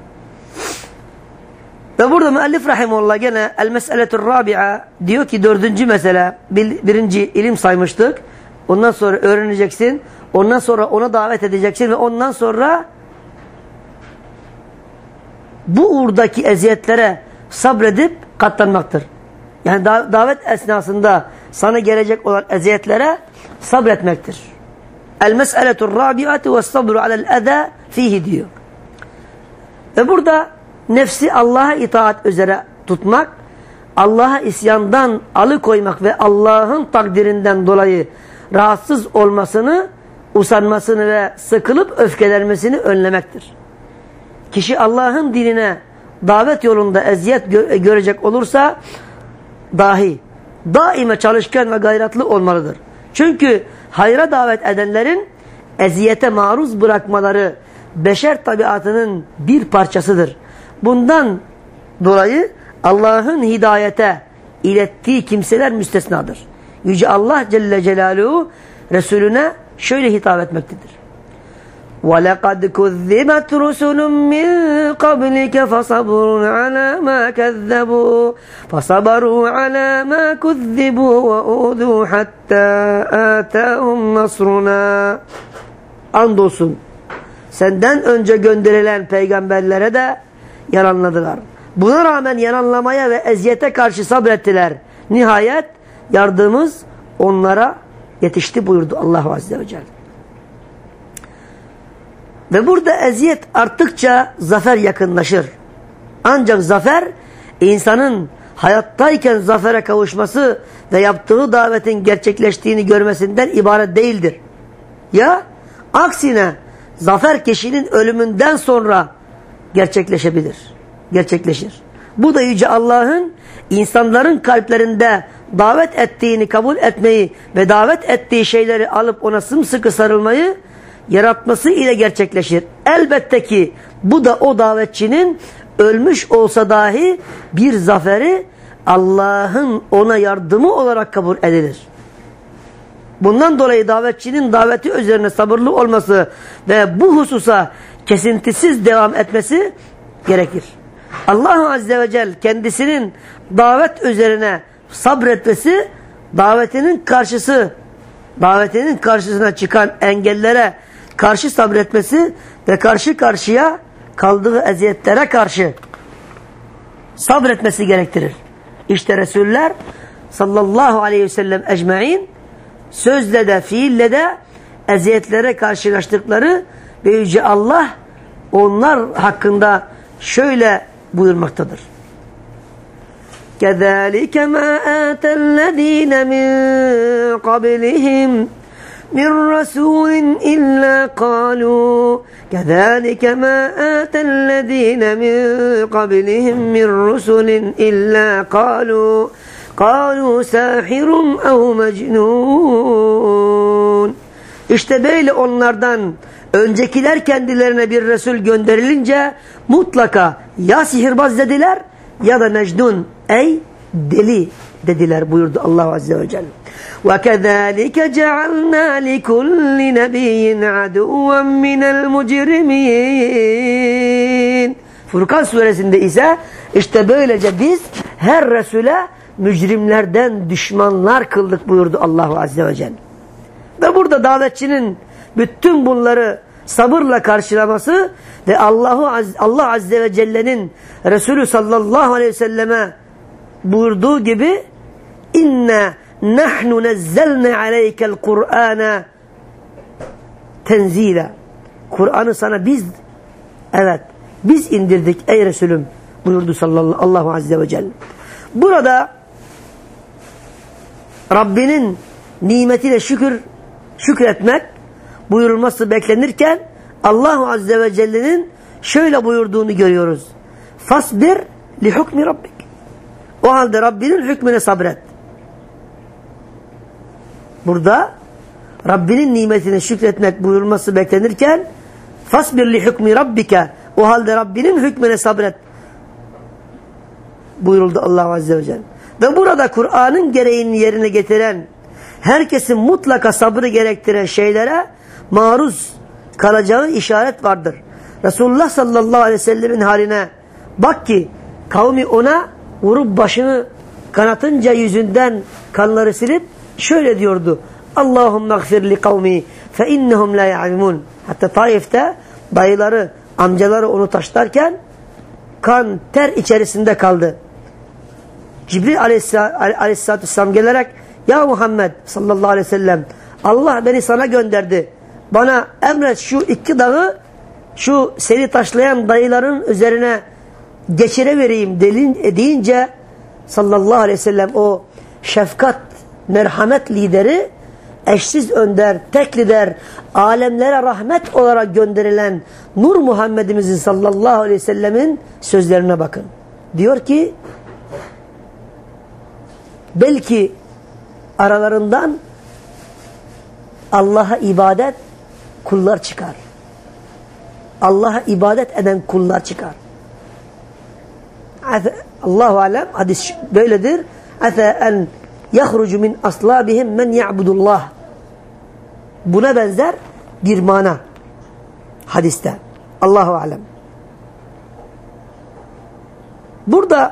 Ve burada müellif rahimullah gene el meseletur rabi'a diyor ki dördüncü mesele birinci ilim saymıştık. Ondan sonra öğreneceksin. Ondan sonra ona davet edeceksin ve ondan sonra bu uğurdaki eziyetlere sabredip katlanmaktır. Yani davet esnasında sana gelecek olan eziyetlere sabretmektir. El meseletur rabi'atu ve sabru alel eza fihi diyor. Ve burada nefsi Allah'a itaat üzere tutmak, Allah'a isyandan alıkoymak ve Allah'ın takdirinden dolayı rahatsız olmasını, usanmasını ve sıkılıp öfkelenmesini önlemektir. Kişi Allah'ın dinine davet yolunda eziyet gö görecek olursa dahi daima çalışkan ve gayretli olmalıdır. Çünkü hayra davet edenlerin eziyete maruz bırakmaları beşer tabiatının bir parçasıdır. Bundan dolayı Allah'ın hidayete ilettiği kimseler müstesnadır. Yüce Allah Celle Celaluhu Resulüne şöyle hitap etmektedir. وَلَقَدْ كُذِّبَتْ رُسُلٌ مِّن قَبْلِكَ فَصَبْرٌ عَلَى مَا كَذَّبُوا فَصَبَرُوا عَلَى مَا كُذِّبُوا وَأُوذُوا حَتَّى آتَاهُمْ نَصْرُنَا. Andolsun senden önce gönderilen peygamberlere de yalanladılar. Buna rağmen yalanlamaya ve eziyete karşı sabrettiler. Nihayet yardımımız onlara yetişti buyurdu Allah Azze ve Celle. Ve burada eziyet arttıkça zafer yakınlaşır. Ancak zafer insanın hayattayken zafere kavuşması ve yaptığı davetin gerçekleştiğini görmesinden ibaret değildir. Ya aksine zafer kişinin ölümünden sonra gerçekleşebilir. Gerçekleşir. Bu da Yüce Allah'ın insanların kalplerinde davet ettiğini kabul etmeyi ve davet ettiği şeyleri alıp ona sımsıkı sarılmayı yaratması ile gerçekleşir. Elbette ki bu da o davetçinin ölmüş olsa dahi bir zaferi Allah'ın ona yardımı olarak kabul edilir. Bundan dolayı davetçinin daveti üzerine sabırlı olması ve bu hususa kesintisiz devam etmesi gerekir. Allah Azze ve Celle kendisinin davet üzerine sabretmesi, davetinin karşısı, davetinin karşısına çıkan engellere karşı sabretmesi ve karşı karşıya kaldığı eziyetlere karşı sabretmesi gerektirir. İşte Resuller sallallahu aleyhi ve sellem ecmaîn sözle de fiille de eziyetlere karşılaştıkları ve Yüce Allah onlar hakkında şöyle buyurmaktadır. كَذَٰلِكَ مَا آتَ الَّذ۪ينَ مِنْ قَبْلِهِمْ مِنْ رَسُولٍ إِلَّا قَالُوا كَذَٰلِكَ مَا آتَ الَّذ۪ينَ مِنْ قَبْلِهِمْ مِنْ رُسُلٍ إِلَّا قَالُوا قَالُوا سَاحِرٌ اَوْ مَجْنُونَ. İşte böyle onlardan öncekiler kendilerine bir Resul gönderilince mutlaka ya sihirbaz dediler ya da mecnun, ey deli dediler buyurdu Allah Azze ve Celle. وَكَذَٰلِكَ جَعَلْنَا لِكُلِّ نَبِيٍّ عَدُوًّا مِنَ الْمُجْرِمِينَ. Furkan suresinde ise işte böylece biz her Resul'e mücrimlerden düşmanlar kıldık buyurdu Allah Azze ve Celle. Ve burada davetçinin bütün bunları sabırla karşılaması ve Allahu Allah Azze ve Celle'nin Resulü sallallahu aleyhi ve selleme buyurduğu gibi inna nahnu nezzelne aleykel Kur'ana tenzila. Kur'an'ı sana biz evet biz indirdik ey Resulüm buyurdu sallallahu Allahu Azze ve Celle. Burada Rabbinin nimetine şükür şükretmek buyurulması beklenirken Allahu Azze ve Celle'nin şöyle buyurduğunu görüyoruz. Fasbir li hukmi rabbik. O halde Rabbinin hükmüne sabret. Burada Rabbinin nimetine şükretmek buyurulması beklenirken fasbir li hukmi rabbike. O halde Rabbinin hükmüne sabret buyuruldu Allah Azze ve Celle. Ve burada Kur'an'ın gereğini yerine getiren herkesin mutlaka sabrı gerektiren şeylere maruz kalacağı işaret vardır. Resulullah sallallahu aleyhi ve sellemin haline bak ki kavmi ona vurup başını kanatınca yüzünden kanları silip şöyle diyordu. Allahümme gfir li kavmi fe innehum la ya'lemun. Hatta Taif'te dayıları, amcaları onu taşlarken kan, ter içerisinde kaldı. Cibril aleyhissalatü vesselam gelerek ya Muhammed sallallahu aleyhi ve sellem Allah beni sana gönderdi. Bana emret şu iki dağı şu seni taşlayan dayıların üzerine geçire vereyim deyince sallallahu aleyhi ve sellem o şefkat, merhamet lideri, eşsiz önder, tek lider, alemlere rahmet olarak gönderilen Nur Muhammed'imizin sallallahu aleyhi ve sellemin sözlerine bakın. Diyor ki belki aralarından Allah'a ibadet kullar çıkar. Allah'a ibadet eden kullar çıkar. Allahu alem hadis böyledir. Asa en yahrucu min aslabihim men ya'budullah. Buna benzer bir mana hadiste. Allahu alem. Burada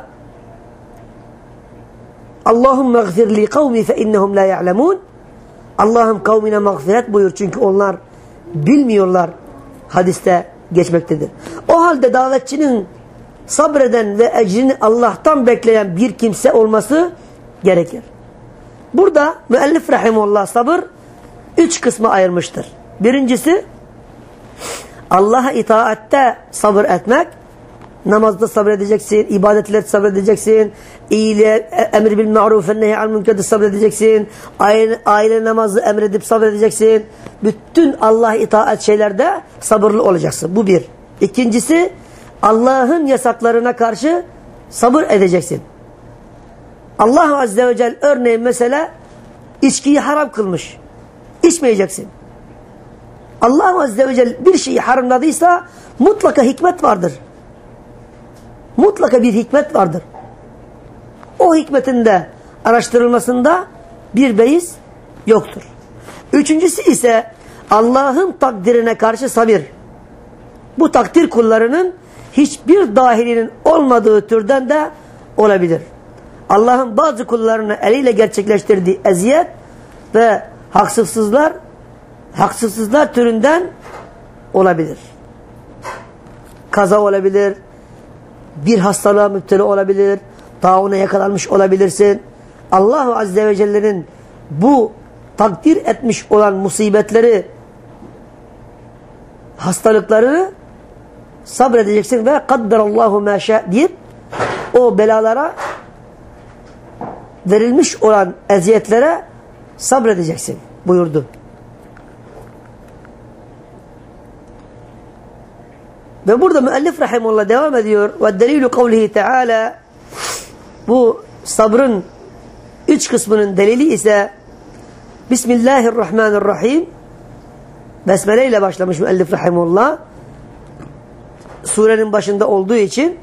Allahümme gfir li kavmi fe innehum la ya'lemun. Allah'ım kavmine mağfiret buyur çünkü onlar bilmiyorlar hadiste geçmektedir. O halde davetçinin sabreden ve ecrini Allah'tan bekleyen bir kimse olması gerekir. Burada müellif rahimullah sabır üç kısma ayırmıştır. Birincisi Allah'a itaatte sabır etmek. Namazda sabredeceksin, ibadetlerde sabredeceksin, iyiliğe emri bil ma'ruf ve nehy anil münker'de sabredeceksin, aile, aile namazı emredip sabredeceksin. Bütün Allah'a itaat şeylerde sabırlı olacaksın. Bu bir. İkincisi Allah'ın yasaklarına karşı sabır edeceksin. Allah Azze ve Celle örneğin mesela içkiyi haram kılmış. İçmeyeceksin. Allah Azze ve Celle bir şeyi haramladıysa mutlaka hikmet vardır. Mutlaka bir hikmet vardır. O hikmetin de araştırılmasında bir beis yoktur. Üçüncüsü ise Allah'ın takdirine karşı sabır. Bu takdir kullarının hiçbir dahilinin olmadığı türden de olabilir. Allah'ın bazı kullarını eliyle gerçekleştirdiği eziyet ve haksızsızlar haksızsızlar türünden olabilir. Kaza olabilir, bir hastalığa müptela olabilir, tauna yakalanmış olabilirsin. Allah Azze ve Celle'nin bu takdir etmiş olan musibetleri, hastalıkları sabredeceksin ve kadderallahu ma şa deyip o belalara, verilmiş olan eziyetlere sabredeceksin buyurdu. Ve burada müellif rahimullah devam ediyor. Ve delilu kavlihi teala, bu sabrın üç kısmının delili ise Bismillahirrahmanirrahim, Besmele ile başlamış müellif rahimullah. Surenin başında olduğu için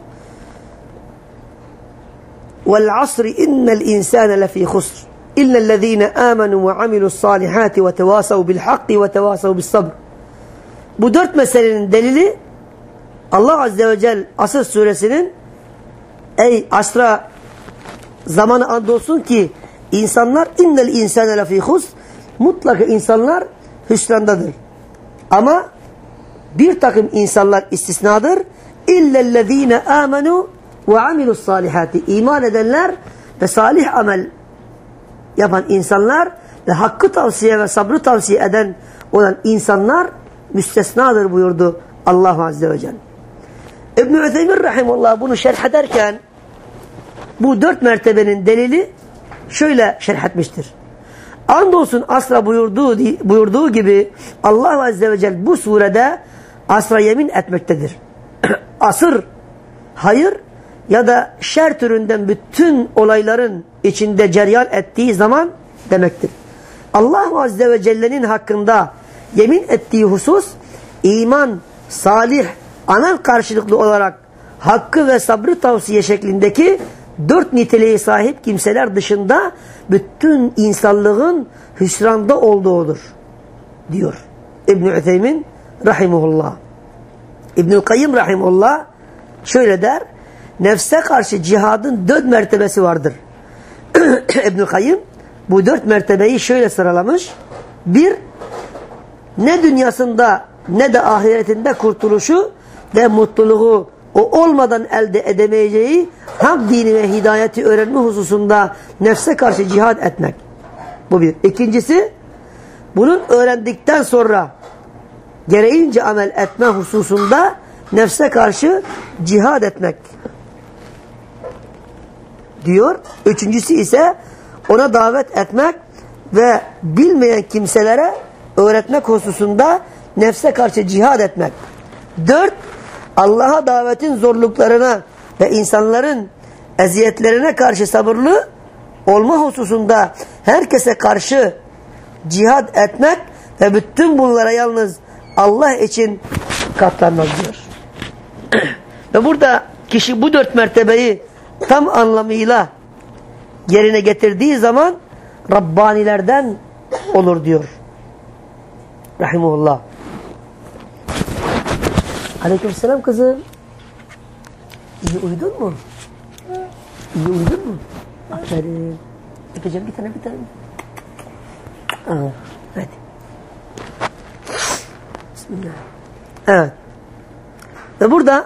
vel asri innel insane lefî husr illellezîne âmenû ve amilussâlihâti ve tevâsav bil hakki ve tevâsav bis sabr. Bu dört meselenin delili Allah Azze ve Celle Asr suresinin ey asra zamanı andolsun ki insanlar innel insane lefî husr, mutlaka insanlar hüsrandadır. Ama bir takım insanlar istisnadır. İllellezîne âmenû ve amilussâlihâti, iman edenler ve salih amel yapan insanlar ve hakkı tavsiye ve sabrı tavsiye eden olan insanlar müstesnadır buyurdu Allah Azze ve Celle. İbn-i Ütheymin rahimullah bunu şerh ederken bu dört mertebenin delili şöyle şerh etmiştir. Andolsun asra buyurduğu, buyurduğu gibi Allah Azze ve Celle bu surede asra yemin etmektedir. Asır, hayır ya da şer türünden bütün olayların içinde cereyan ettiği zaman demektir. Allah Azze ve Celle'nin hakkında yemin ettiği husus, iman, salih, amel karşılıklı olarak hakkı ve sabrı tavsiye şeklindeki dört niteliğe sahip kimseler dışında bütün insanlığın hüsranda olduğudur diyor İbn-i Ütheymin rahimullah. İbnül Kayyim rahimullah şöyle der, nefse karşı cihadın dört mertebesi vardır. İbnül Kayyim bu dört mertebeyi şöyle sıralamış. Bir, ne dünyasında ne de ahiretinde kurtuluşu ve mutluluğu o olmadan elde edemeyeceği hak dini ve hidayeti öğrenme hususunda nefse karşı cihad etmek. Bu bir. İkincisi, bunun öğrendikten sonra gereğince amel etme hususunda nefse karşı cihad etmek diyor. Üçüncüsü ise ona davet etmek ve bilmeyen kimselere öğretmek hususunda nefse karşı cihad etmek. Dört, Allah'a davetin zorluklarına ve insanların eziyetlerine karşı sabırlı olma hususunda herkese karşı cihad etmek ve bütün bunlara yalnız Allah için katlanmak diyor. Ve burada kişi bu dört mertebeyi tam anlamıyla yerine getirdiği zaman Rabbanilerden olur diyor. Rahimullah. Aleykümselam kızım. İyi uyudun mu? İyi uyudun mu? Aferin. Öpeceğim bir tane bir tane. Aa, hadi. Bismillah. Evet. Ve burada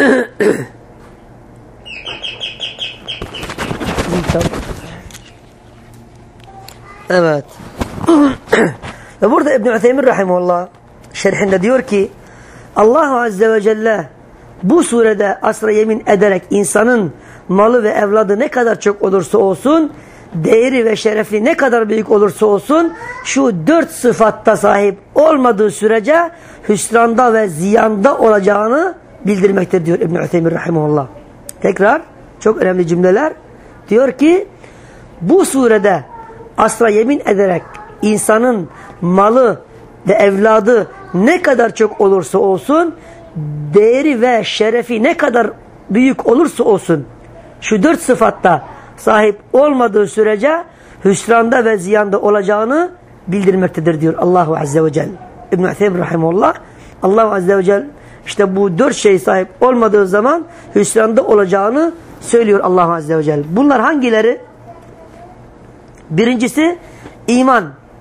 evet. Ve burada İbn-i Ütheymin rahimullah şerhinde diyor ki Allah Azze ve Celle bu surede asra yemin ederek insanın malı ve evladı ne kadar çok olursa olsun, değeri ve şerefi ne kadar büyük olursa olsun, şu dört sıfatta sahip olmadığı sürece hüsranda ve ziyanda olacağını bildirmektedir diyor İbn-i Ütheymin rahimullah. Tekrar çok önemli cümleler. Diyor ki bu surede asra yemin ederek insanın malı ve evladı ne kadar çok olursa olsun, değeri ve şerefi ne kadar büyük olursa olsun, şu dört sıfatta sahip olmadığı sürece hüsranda ve ziyanda olacağını bildirmektedir diyor Allahu Azze ve Celle. İbn-i Ütheymin rahimullah, Allah Azze ve Celle işte bu dört şey sahip olmadığı zaman hüsranda olacağını söylüyor Allah Azze ve Celle. Bunlar hangileri? Birincisi iman.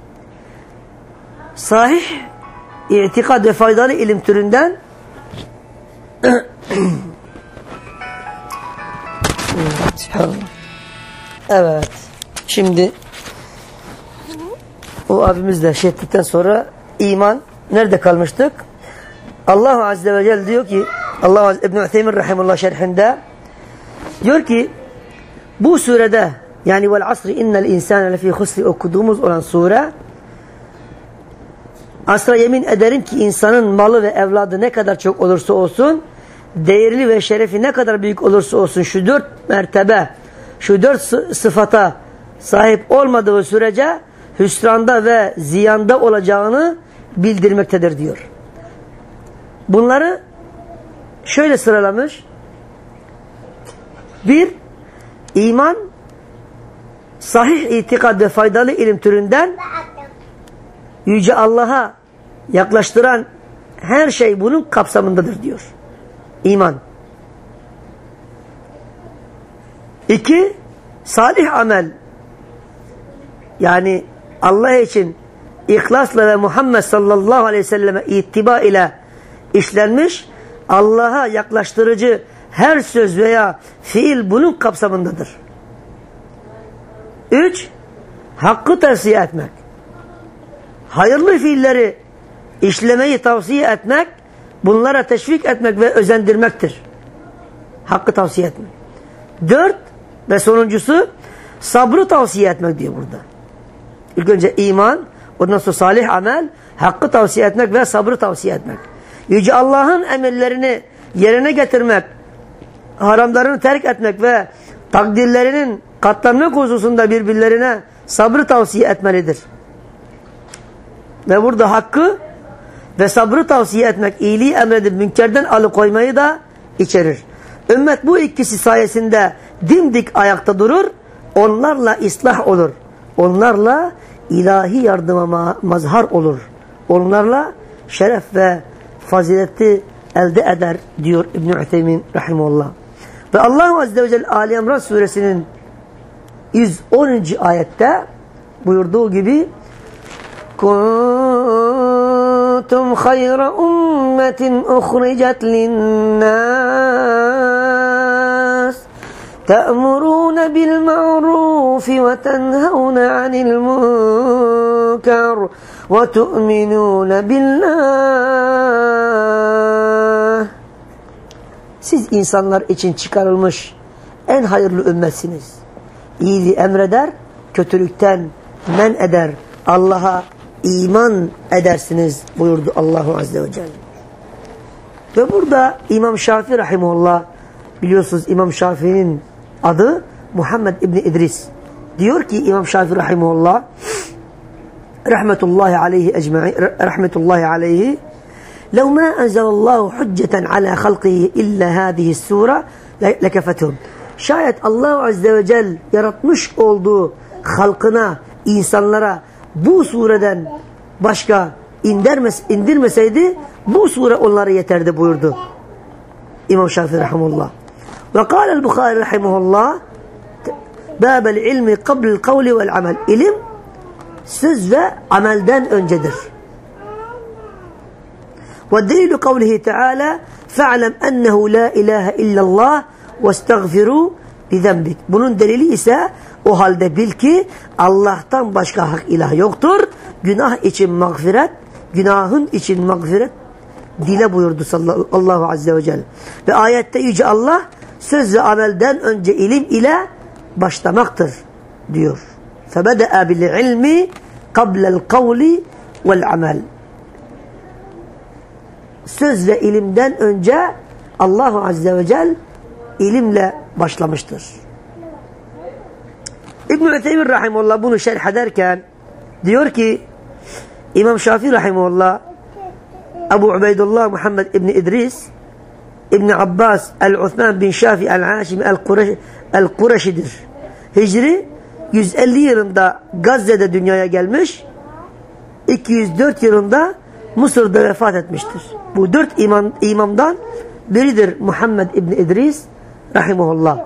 Sahih itikad ve faydalı ilim türünden Subhanallah. Evet. Şimdi o abimiz de şey ettikten sonra iman nerede kalmıştık? Allah Azze ve Celle diyor ki, Allah İbn Ütheymin rahimehullah şerhinde diyor ki bu surede, yani vel asri innel insane lefî husri okuduğumuz olan sure, asra yemin ederim ki insanın malı ve evladı ne kadar çok olursa olsun, değerli ve şerefi ne kadar büyük olursa olsun, şu dört mertebe, şu dört sıfata sahip olmadığı sürece hüsranda ve ziyanda olacağını bildirmektedir diyor. Bunları şöyle sıralamış. Bir, iman, sahih itikad ve faydalı ilim türünden Yüce Allah'a yaklaştıran her şey bunun kapsamındadır diyor. İman. İki, salih amel. Yani Allah için ihlasla ve Muhammed sallallahu aleyhi ve selleme ittiba ile işlenmiş, Allah'a yaklaştırıcı her söz veya fiil bunun kapsamındadır. Üç, hakkı tavsiye etmek. Hayırlı fiilleri işlemeyi tavsiye etmek, bunlara teşvik etmek ve özendirmektir. Hakkı tavsiye etmek. Dört ve sonuncusu sabrı tavsiye etmek diyor burada. İlk önce iman, ondan sonra salih amel, hakkı tavsiye etmek ve sabrı tavsiye etmek. Yüce Allah'ın emirlerini yerine getirmek, haramlarını terk etmek ve takdirlerinin katlanmak hususunda birbirlerine sabrı tavsiye etmelidir. Ve burada hakkı ve sabrı tavsiye etmek, iyiliği emredip münkerden alıkoymayı da içerir. Ümmet bu ikisi sayesinde dimdik ayakta durur, onlarla ıslah olur. Onlarla ilahi yardıma mazhar olur. Onlarla şeref ve fazileti elde eder diyor İbn-i Ütheymin rahimahullah. Ve Allah Azze ve Celle Ali İmran suresinin yüz onuncu ayette buyurduğu gibi Kuntum hayra ummetin uhricet linnâs te'murûne bil ma'rufi ve tenhevne anil munkar ve tu'minûne billah. Siz insanlar için çıkarılmış en hayırlı ümmetsiniz. İyiliği emreder, kötülükten men eder. Allah'a iman edersiniz buyurdu Allahu Azze ve Celle. Ve burada İmam Şafii rahimahullah, biliyorsunuz İmam Şafii'nin adı Muhammed İbni İdris. Diyor ki İmam Şafii rahimahullah rahmetullahi aleyhi ecmaîn, rahmetullahi aleyhi لو ما أنزل الله حجة على خلقه إلا هذه السورة لكفتهم. Şayet Allah Azze ve Celle yaratmış olduğu halkına, insanlara bu sureden başka indirmez, indirmeseydi bu sure onlara yeterdi buyurdu İmam Şafii rahimahullah. Ve kâlel Bukhari rahimahullah bâbel ilmi kablil kavli vel amel. İlim söz ve amelden öncedir. والدليل قوله تعالى فاعلم أنه لا إله إلا الله واستغفروا لذنبك. Bunun delili ise o halde bil ki Allah'tan başka hak ilah yoktur. Günah için mağfiret, günahın için mağfiret dile buyurdu Allahu Azze ve Celle. Ve ayette Yüce Allah söz ve amelden önce ilim ile başlamaktır diyor. فَبَدَأَ بِالْعِلْمِ قَبْلَ الْقَوْلِ وَالْعَمَلِ. Söz ve ilimden önce Allah Azze ve Celle ilimle başlamıştır. İbn-i Ütheymin rahimahullah bunu şerh ederken diyor ki İmam Şafii rahimahullah Ebu Ubeydullah Muhammed İbni İdris İbni Abbas el-Uthman bin Şafii el-Haşimi el-Kureşi'dir. Hicri yüz elli yılında Gazze'de dünyaya gelmiş, iki yüz dört yılında Mısır'da vefat etmiştir. Bu dört imam, imamdan biridir Muhammed İbni İdris rahimahullah.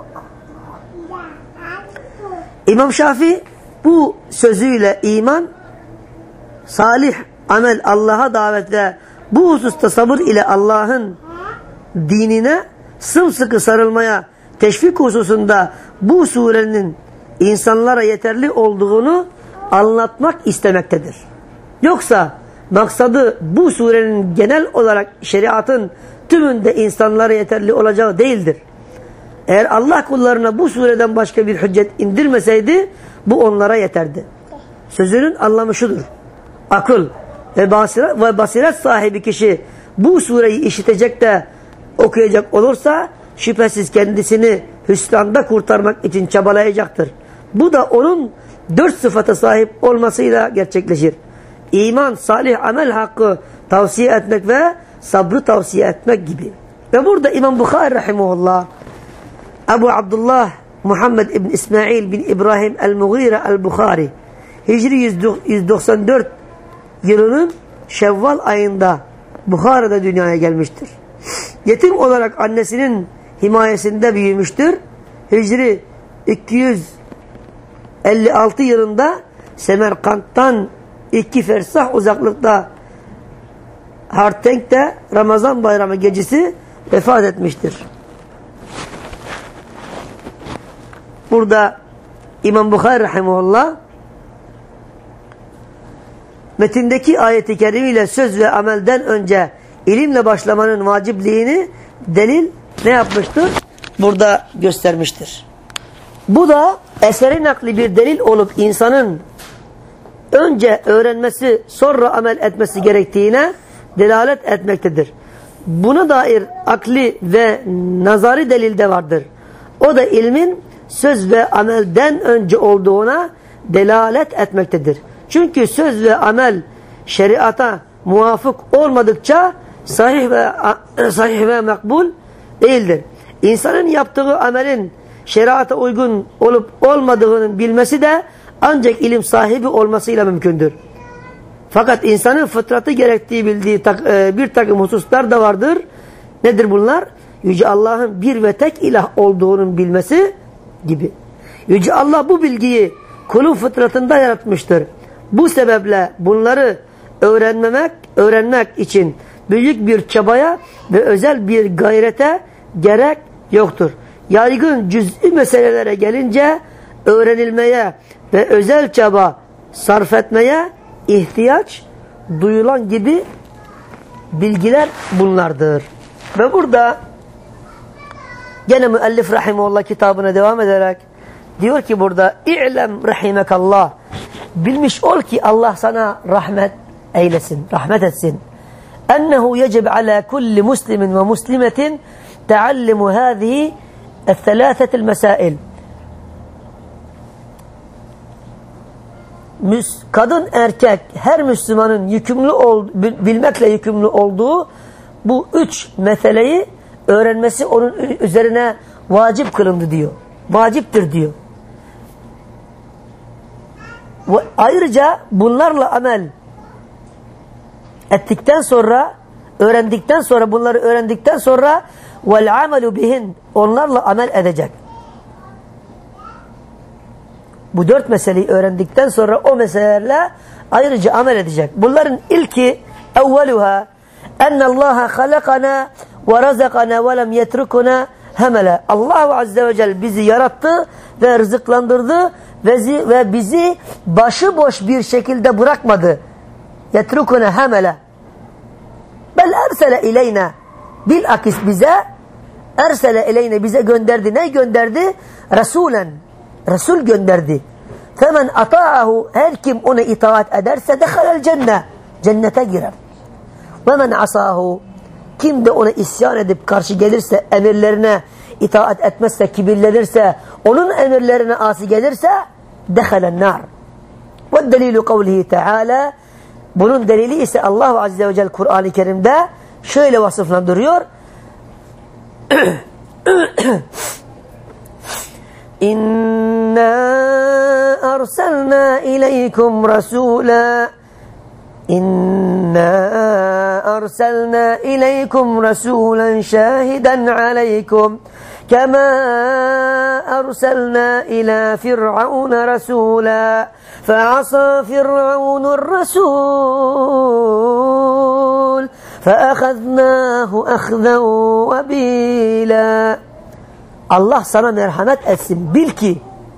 İmam Şafii bu sözüyle iman, salih amel, Allah'a davet ve bu hususta sabır ile Allah'ın dinine sımsıkı sarılmaya teşvik hususunda bu surenin insanlara yeterli olduğunu anlatmak istemektedir. Yoksa maksadı bu surenin genel olarak şeriatın tümünde insanlara yeterli olacağı değildir. Eğer Allah kullarına bu sureden başka bir hüccet indirmeseydi bu onlara yeterdi. Sözünün anlamı şudur: akıl ve basiret, ve basiret sahibi kişi bu sureyi işitecek de okuyacak olursa şüphesiz kendisini hüsranda kurtarmak için çabalayacaktır. Bu da onun dört sıfata sahip olmasıyla gerçekleşir: İman, salih amel hakkı tavsiye etmek ve sabrı tavsiye etmek gibi. Ve burada İmam Bukhari rahimahullah, Ebu Abdullah Muhammed İbn İsmail bin İbrahim el-Mughire el-Bukhari Hicri yüz doksan dört yılının Şevval ayında Bukhara'da dünyaya gelmiştir. Yetim olarak annesinin himayesinde büyümüştür. Hicri iki yüz elli altı yılında Semerkant'tan iki fersah uzaklıkta Hartenk'te Ramazan bayramı gecesi vefat etmiştir. Burada İmam Bukhari rahimahullah metindeki ayeti kerimiyle söz ve amelden önce ilimle başlamanın vacipliğini delil ne yapmıştır? Burada göstermiştir. Bu da eseri nakli bir delil olup insanın önce öğrenmesi sonra amel etmesi gerektiğine delalet etmektedir. Buna dair akli ve nazari delil de vardır. O da ilmin söz ve amelden önce olduğuna delalet etmektedir. Çünkü söz ve amel şeriata muvafık olmadıkça sahih ve sahih ve makbul değildir. İnsanın yaptığı amelin şeriata uygun olup olmadığının bilmesi de ancak ilim sahibi olmasıyla mümkündür. Fakat insanın fıtratı gerektiği bildiği bir takım hususlar da vardır. Nedir bunlar? Yüce Allah'ın bir ve tek ilah olduğunun bilmesi gibi. Yüce Allah bu bilgiyi kulun fıtratında yaratmıştır. Bu sebeple bunları öğrenmemek, öğrenmek için büyük bir çabaya ve özel bir gayrete gerek yoktur. Yaygın cüz'i meselelere gelince öğrenilmeye ve özel çaba sarf etmeye ihtiyaç duyulan gibi bilgiler bunlardır. Ve burada gene müellif rahimahullah kitabına devam ederek diyor ki burada İ'lem rahimekallah, bilmiş ol ki Allah sana rahmet eylesin, rahmet etsin. Ennehu yecib ala kulli muslimin ve muslimetin teallimu hâzihi el-thelâthetel mesail. Kadın erkek her Müslümanın yükümlü ol, bilmekle yükümlü olduğu bu üç meseleyi öğrenmesi onun üzerine vacip kılındı diyor. Vaciptir diyor. Ve ayrıca bunlarla amel ettikten sonra, öğrendikten sonra, bunları öğrendikten sonra vel amelu bihin, onlarla amel edecek. Bu dört meseleyi öğrendikten sonra o meselelerle ayrıca amel edecek. Bunların ilki evveluha ennallaha halakana ve razakana ve lem yetrukuna hemele. Allah Azze ve Celle bizi yarattı ve rızıklandırdı ve, ve bizi başıboş bir şekilde bırakmadı. Yetrukuna hemele. Bel ersele ileyna. Bilakis bize ersele ileyne, bize gönderdi. Ne gönderdi? Resulen. Resul gönderdi. Femen ata'ahu, her kim ona itaat ederse dehalel cennet, cennete girer. Ve men asahu, kim de ona isyan edip karşı gelirse, emirlerine itaat etmezse, kibirlenirse, onun emirlerine asi gelirse dehalen nar. Ve delilu kavlihi teala, bunun delili ise Allah Azze ve Celle Kur'an-ı Kerim'de şöyle vasıflandırıyor. İnna arsalna ileykum rasula İnna arsalna ileykum rasulan şahiden aleykum kema arsalna ila fir'aun rasula fa'asa fir'aunur rasul fa'akhadnahu akhdan wabila. Allah sana merhamet etsin. Bil ki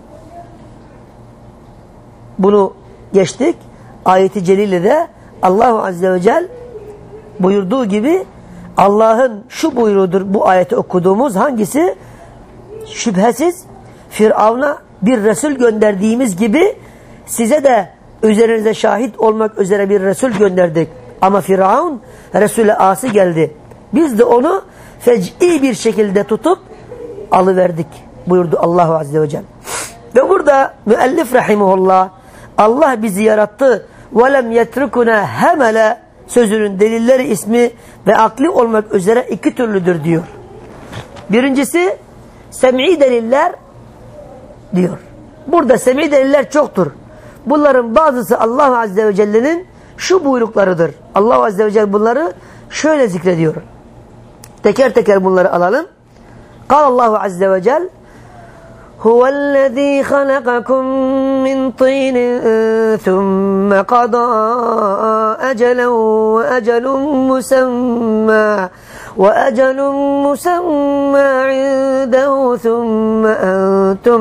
bunu geçtik. Ayet-i Celile'de Allah Azze ve Celle buyurduğu gibi Allah'ın şu buyruğudur bu ayeti okuduğumuz hangisi? Şüphesiz Firavun'a bir Resul gönderdiğimiz gibi size de üzerinize şahit olmak üzere bir Resul gönderdik. Ama Firavun Resul'e asi geldi. Biz de onu fec'i bir şekilde tutup alıverdik buyurdu Allah Azze ve Celle. Ve burada müellif rahimahullah Allah bizi yarattı وَلَمْ يَتْرُكُنَا هَمَلَ sözünün delilleri ismi ve akli olmak üzere iki türlüdür diyor. Birincisi sem'i deliller diyor. Burada sem'i deliller çoktur. Bunların bazısı Allah Azze ve Celle'nin şu buyruklarıdır. Allah Azze ve Celle bunları şöyle zikrediyor. Teker teker bunları alalım. قال الله عز وجل هو الذي خلقكم من طين ثم قضى أجلا وأجل مسمى وأجل مسمى عنده ثم أنتم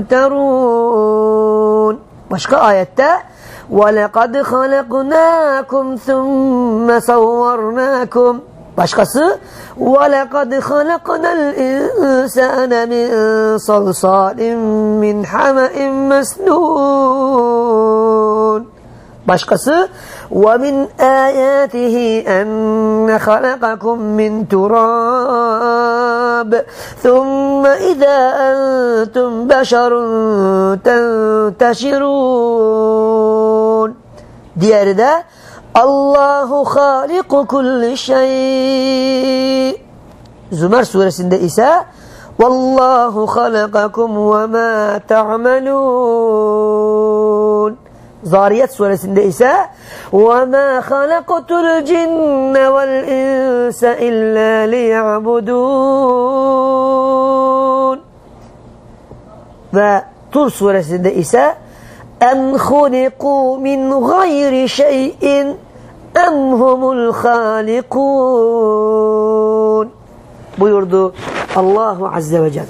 تمترون. Başka ayette وَلَقَدْ خَلَقْنَاكُمْ ثُمَّ صَوَّرْنَاكُمْ. Başkası وَلَقَدْ خَلَقْنَا الْإِنسَانَ مِنْ صَلْصَالٍ مِنْ حَمَإٍ مَسْنُونٍ. Başkası وَمِنْ آيَاتِهِ أَنَّ خَلَقَكُمْ مِنْ تُرَابٍ ثُمَّ إِذَا أَنْتُمْ بَشَرٌ تَنْتَشِرُونَ. Diğeri de Allahu haliku kulli şey. Zümer suresinde ise Vallahu halakakum ve ma ta'malun. Zariyat suresinde ise ve ma halaktul cinne vel insa illa liya'budun. Ve Tur suresinde ise em huliku min gayri şeyin em humul halikun buyurdu Allahu Azze ve Celle.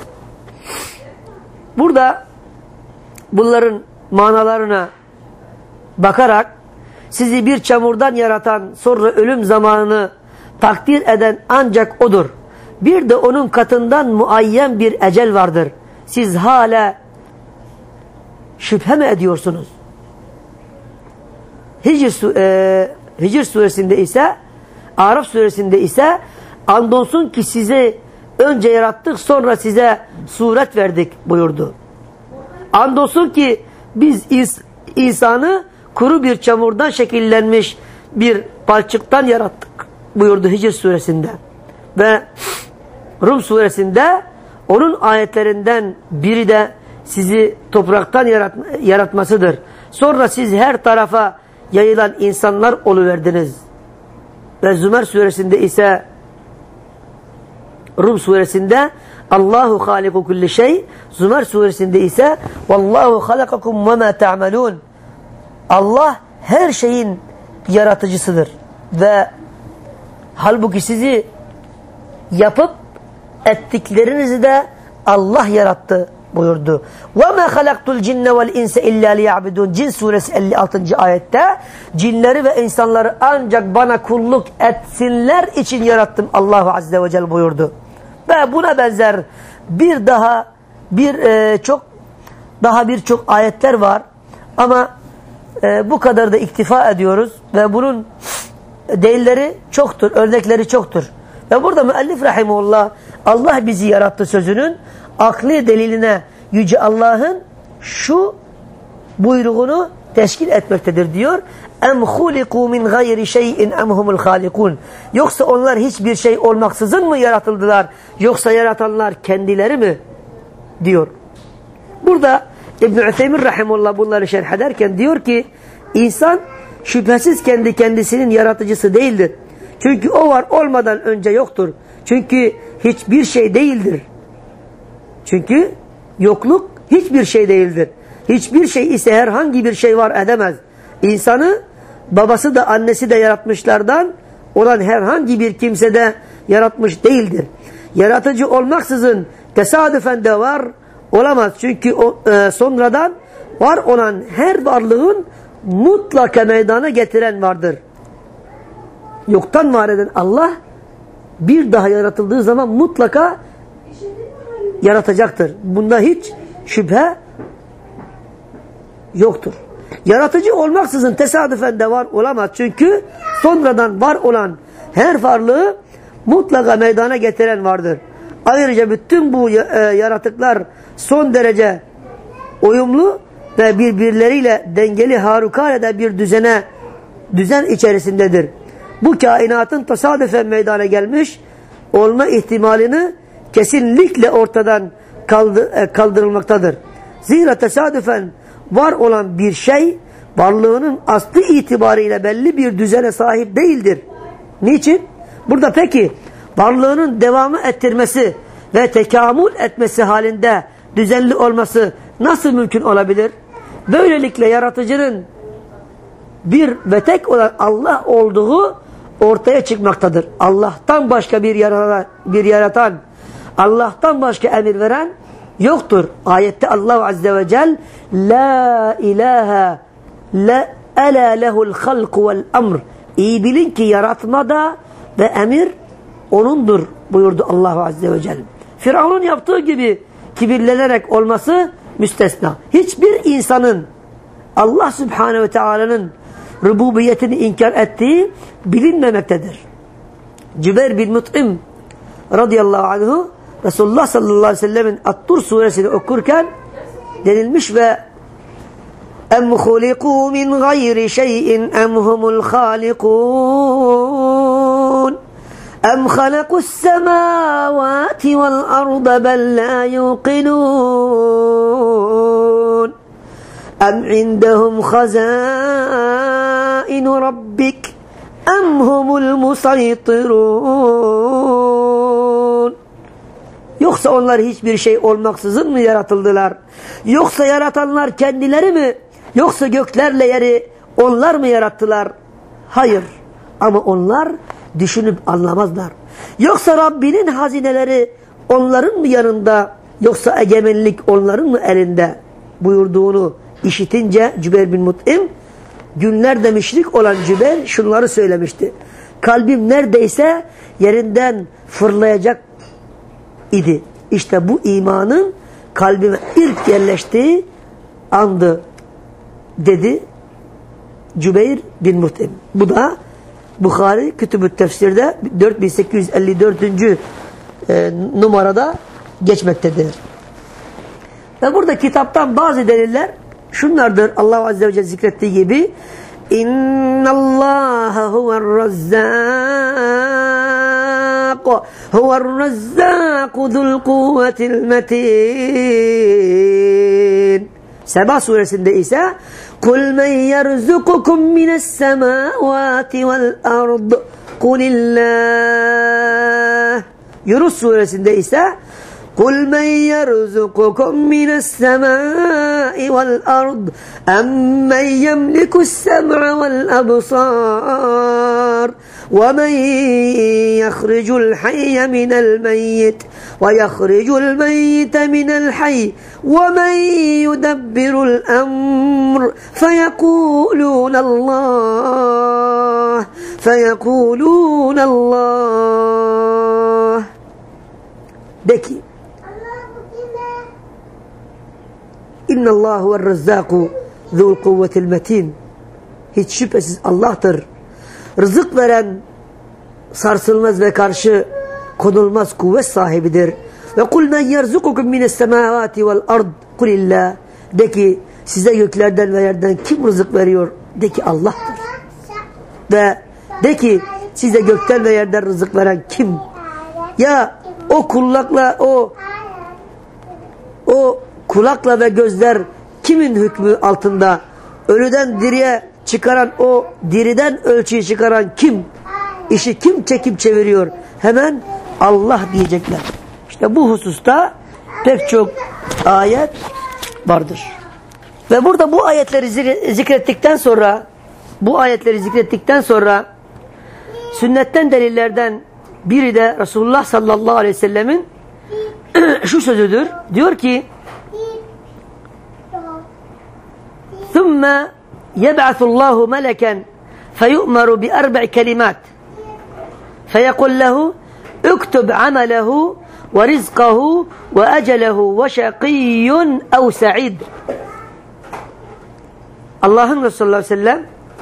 Burada bunların manalarına bakarak sizi bir çamurdan yaratan sonra ölüm zamanını takdir eden ancak O'dur. Bir de O'nun katından muayyen bir ecel vardır. Siz hala şüphe mi ediyorsunuz? Hicr, e, Hicr suresinde ise Araf suresinde ise andolsun ki sizi önce yarattık sonra size suret verdik buyurdu. Andolsun ki biz is, insanı kuru bir çamurdan şekillenmiş bir balçıktan yarattık buyurdu Hicr suresinde. Ve Rum suresinde onun ayetlerinden biri de sizi topraktan yaratma, yaratmasıdır. Sonra siz her tarafa yayılan insanlar oluverdiniz. Ve Zümer suresinde ise Rum suresinde Allahu haliku kulli şey. Zümer suresinde ise Vallahu halakakum ve ma ta'malun. Allah her şeyin yaratıcısıdır. Ve halbuki sizi yapıp ettiklerinizi de Allah yarattı buyurdu. وَمَا خَلَقْتُ الْجِنَّ وَالْاِنْسَ اِلَّا لِيَعْبُدُونَ. Cin suresi elli altıncı ayette cinleri ve insanları ancak bana kulluk etsinler için yarattım Allahu Azze ve Celle buyurdu. Ve buna benzer bir daha bir e, çok daha birçok ayetler var ama e, bu kadar da iktifa ediyoruz ve bunun delilleri çoktur, örnekleri çoktur. Ve burada müellif rahimullah Allah bizi yarattı sözünün akli deliline Yüce Allah'ın şu buyruğunu teşkil etmektedir diyor. Em huliku min gayri şeyin em humul halikun. Yoksa onlar hiçbir şey olmaksızın mı yaratıldılar? Yoksa yaratanlar kendileri mi? Diyor. Burada İbn-i Üthemin rahimullah bunları şerh ederken diyor ki insan şüphesiz kendi kendisinin yaratıcısı değildir. Çünkü o var olmadan önce yoktur. Çünkü hiçbir şey değildir. Çünkü yokluk hiçbir şey değildir. Hiçbir şey ise herhangi bir şey var edemez. İnsanı babası da annesi de yaratmışlardan olan herhangi bir kimse de yaratmış değildir. Yaratıcı olmaksızın tesadüfen de var olamaz. Çünkü o, e, sonradan var olan her varlığın mutlaka meydana getiren vardır. Yoktan var eden Allah bir daha yaratıldığı zaman mutlaka yaratacaktır. Bunda hiç şüphe yoktur. Yaratıcı olmaksızın tesadüfen de var olamaz. Çünkü sonradan var olan her varlığı mutlaka meydana getiren vardır. Ayrıca bütün bu yaratıklar son derece uyumlu ve birbirleriyle dengeli harikulade bir düzene düzen içerisindedir. Bu kainatın tesadüfen meydana gelmiş olma ihtimalini kesinlikle ortadan kaldırılmaktadır. Zira tesadüfen var olan bir şey varlığının aslı itibariyle belli bir düzene sahip değildir. Niçin? Burada peki varlığının devamı ettirmesi ve tekamül etmesi halinde düzenli olması nasıl mümkün olabilir? Böylelikle yaratıcının bir ve tek olan Allah olduğu ortaya çıkmaktadır. Allah'tan başka bir yaratan, bir yaratan, Allah'tan başka emir veren yoktur. Ayette Allah Azze ve Celle La ilahe le ela lehul halku vel emr. İyi bilin ki yaratmada ve emir O'nundur buyurdu Allah Azze ve Celle. Firavun'un yaptığı gibi kibirlenerek olması müstesna. Hiçbir insanın Allah Subhanahu ve Teala'nın rububiyetini inkar ettiği bilinmemektedir. Cübeyr bin Mut'im radıyallahu anhu Resulullah sallallahu aleyhi ve sellemin At-Tur suresini okurken denilmiş ve em huliku min gayri şeyin em humul halikun em halakus semavati vel arda bel la yuqinun em indehum hazainu rabbik em humul musaytirun. Yoksa onlar hiçbir şey olmaksızın mı yaratıldılar? Yoksa yaratanlar kendileri mi? Yoksa göklerle yeri onlar mı yarattılar? Hayır. Ama onlar düşünüp anlamazlar. Yoksa Rabbinin hazineleri onların mı yanında? Yoksa egemenlik onların mı elinde? Buyurduğunu işitince Cübeyr bin Mut'im, günlerde müşrik olan Cübeyr şunları söylemişti. Kalbim neredeyse yerinden fırlayacak idi. İşte bu imanın kalbime ilk yerleştiği andı dedi Cübeyr bin Mut'im. Bu da Bukhari Kütüb-ü Tefsir'de dört bin sekiz yüz elli dördüncü E, numarada geçmektedir. Ve burada kitaptan bazı deliller şunlardır. Allah Azze ve Celle zikrettiği gibi İnnallâhe huve'r-razzâk huve'r-razzâku zul kuvvetil metin. Seba suresinde ise Kul men yerzukukum mine's-semâvâti vel-ard kulillah. Yunus suresinde ise قُلْ مَنْ يَرْزُقُكُمْ مِنَ السَّمَاءِ وَالْأَرْضِ أَمَّنْ يَمْلِكُ السَّمْعَ وَالْأَبْصَارَ وَمَنْ يَخْرِجُ الْحَيَّ مِنَ الْمَيِّتِ وَيَخْرِجُ الْمَيِّتَ مِنَ الْحَيِّ وَمَنْ يُدَبِّرُ الْأَمْرَ فَيَقُولُونَ اللَّهُ فَيَقُولُونَ اللَّهُ. De ki İnnallâhu ve'r-razzâku zul kuvvetil metin. Hiç şüphesiz Allah'tır rızık veren, sarsılmaz ve karşı konulmaz kuvvet sahibidir. Ve kul men yerzukukum mine's-semâvâti vel-ard kulillah. De ki size göklerden ve yerden kim rızık veriyor? De ki Allah'tır. Ve de ki size gökten ve yerden rızık veren kim? Ya o kulakla o o kulakla ve gözler kimin hükmü altında? Ölüden diriye çıkaran, o diriden ölçüyü çıkaran kim? İşi kim çekip çeviriyor? Hemen Allah diyecekler. İşte bu hususta pek çok ayet vardır. Ve burada bu ayetleri zikrettikten sonra bu ayetleri zikrettikten sonra sünnetten delillerden biri de Resulullah sallallahu aleyhi ve sellemin şu sözüdür. Diyor ki ثُمَّ يَبْعَثُ اللّٰهُ مَلَكًا فَيُؤْمَرُ بِأَرْبَعِ كَلِمَاتٍ فَيَقُلْ لَهُ اُكْتُبْ عَمَلَهُ وَرِزْقَهُ وَأَجَلَهُ وَشَقِيٌّ اَوْ سَعِيدٌ. Allah'ın Resulü sallallahu aleyhi ve sellem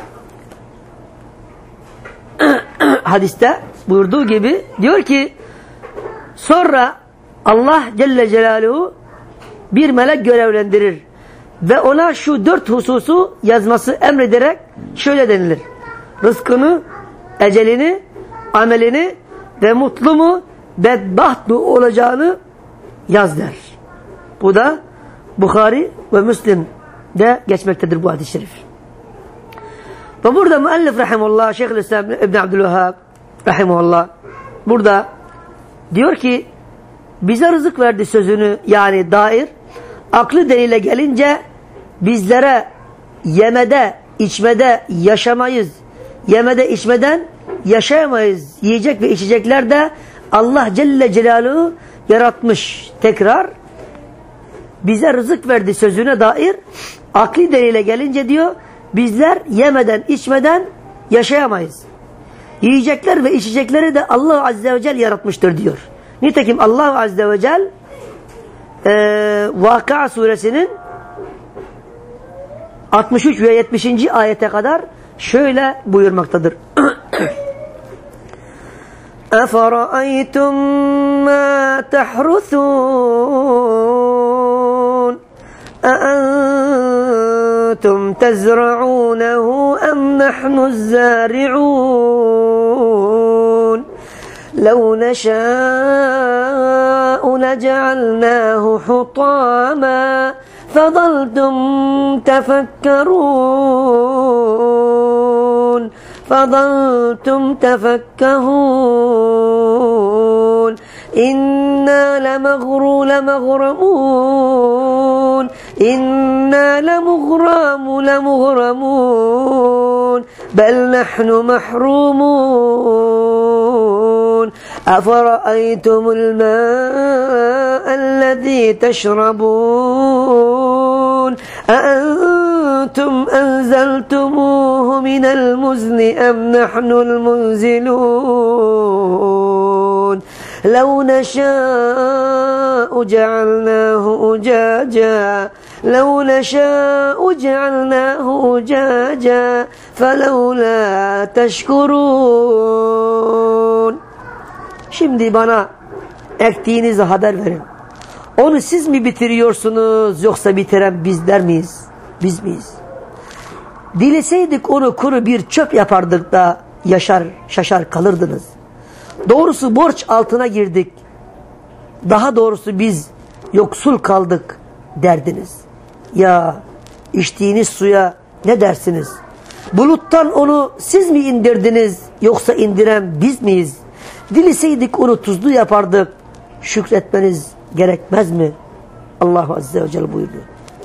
hadiste buyurduğu gibi diyor ki sonra Allah Celle Celaluhu bir melek görevlendirir ve ona şu dört hususu yazması emrederek şöyle denilir: rızkını, ecelini, amelini ve mutlu mu, bedbaht mı olacağını yaz der. Bu da Bukhari ve Müslim'de geçmektedir bu hadis-i şerif. Ve burada müellif rahimullah, Şeyhülislam İbn Abdülvehhab rahimullah burada diyor ki bize rızık verdi sözünü yani dair aklı delile gelince bizlere yemede, içmede yaşamayız. Yemede, içmeden yaşayamayız. Yiyecek ve içecekler de Allah Celle Celaluhu yaratmış. Tekrar bize rızık verdi sözüne dair akli delile gelince diyor bizler yemeden, içmeden yaşayamayız. Yiyecekler ve içecekleri de Allah Azze ve Celle yaratmıştır diyor. Nitekim Allah Azze ve Celle e, Vakıa suresinin altmış üç ve yetmişinci ayete kadar şöyle buyurmaktadır. اَفَرَأَيْتُمْ مَا تَحْرُثُونَ أَأَنْتُمْ تَزْرَعُونَهُ أَمْ نَحْنُ الزَّارِعُونَ لَوْ نَشَاءُ لَجَعَلْنَاهُ حُطَامًا فَظَلْتُمْ تَفَكَّرُونَ فَظَلْتُمْ تَفَكَّهُونَ إِنَّا لَمَغْرُوا لَمَغْرَمُونَ إِنَّا لَمُغْرَمُ لَمُغْرَمُونَ بَلْ نَحْنُ مَحْرُومُونَ أَفَرَأَيْتُمُ الْمَاءَ الَّذِي تَشْرَبُونَ أَأَنْتُمْ أَنزَلْتُمُوهُ مِنَ الْمُزْنِ أَمْ نَحْنُ الْمُنزِلُونَ لَوْ نَشَاءُ جَعَلْنَاهُ أُجَاجًا لَوْ نَشَاءُ جَعَلْنَاهُ أُجَاجًا فَلَوْلَا تَشْكُرُونَ. Şimdi bana ektiğinizi haber verin. Onu siz mi bitiriyorsunuz yoksa bitiren bizler miyiz? Biz miyiz? Dileseydik onu kuru bir çöp yapardık da yaşar şaşar kalırdınız. Doğrusu borç altına girdik. Daha doğrusu biz yoksul kaldık derdiniz. Ya içtiğiniz suya ne dersiniz? Buluttan onu siz mi indirdiniz yoksa indiren biz miyiz? Dileseydik onu tuzlu yapardık. Şükretmeniz gerekmez mi? Allah Azze ve Celle buyurdu.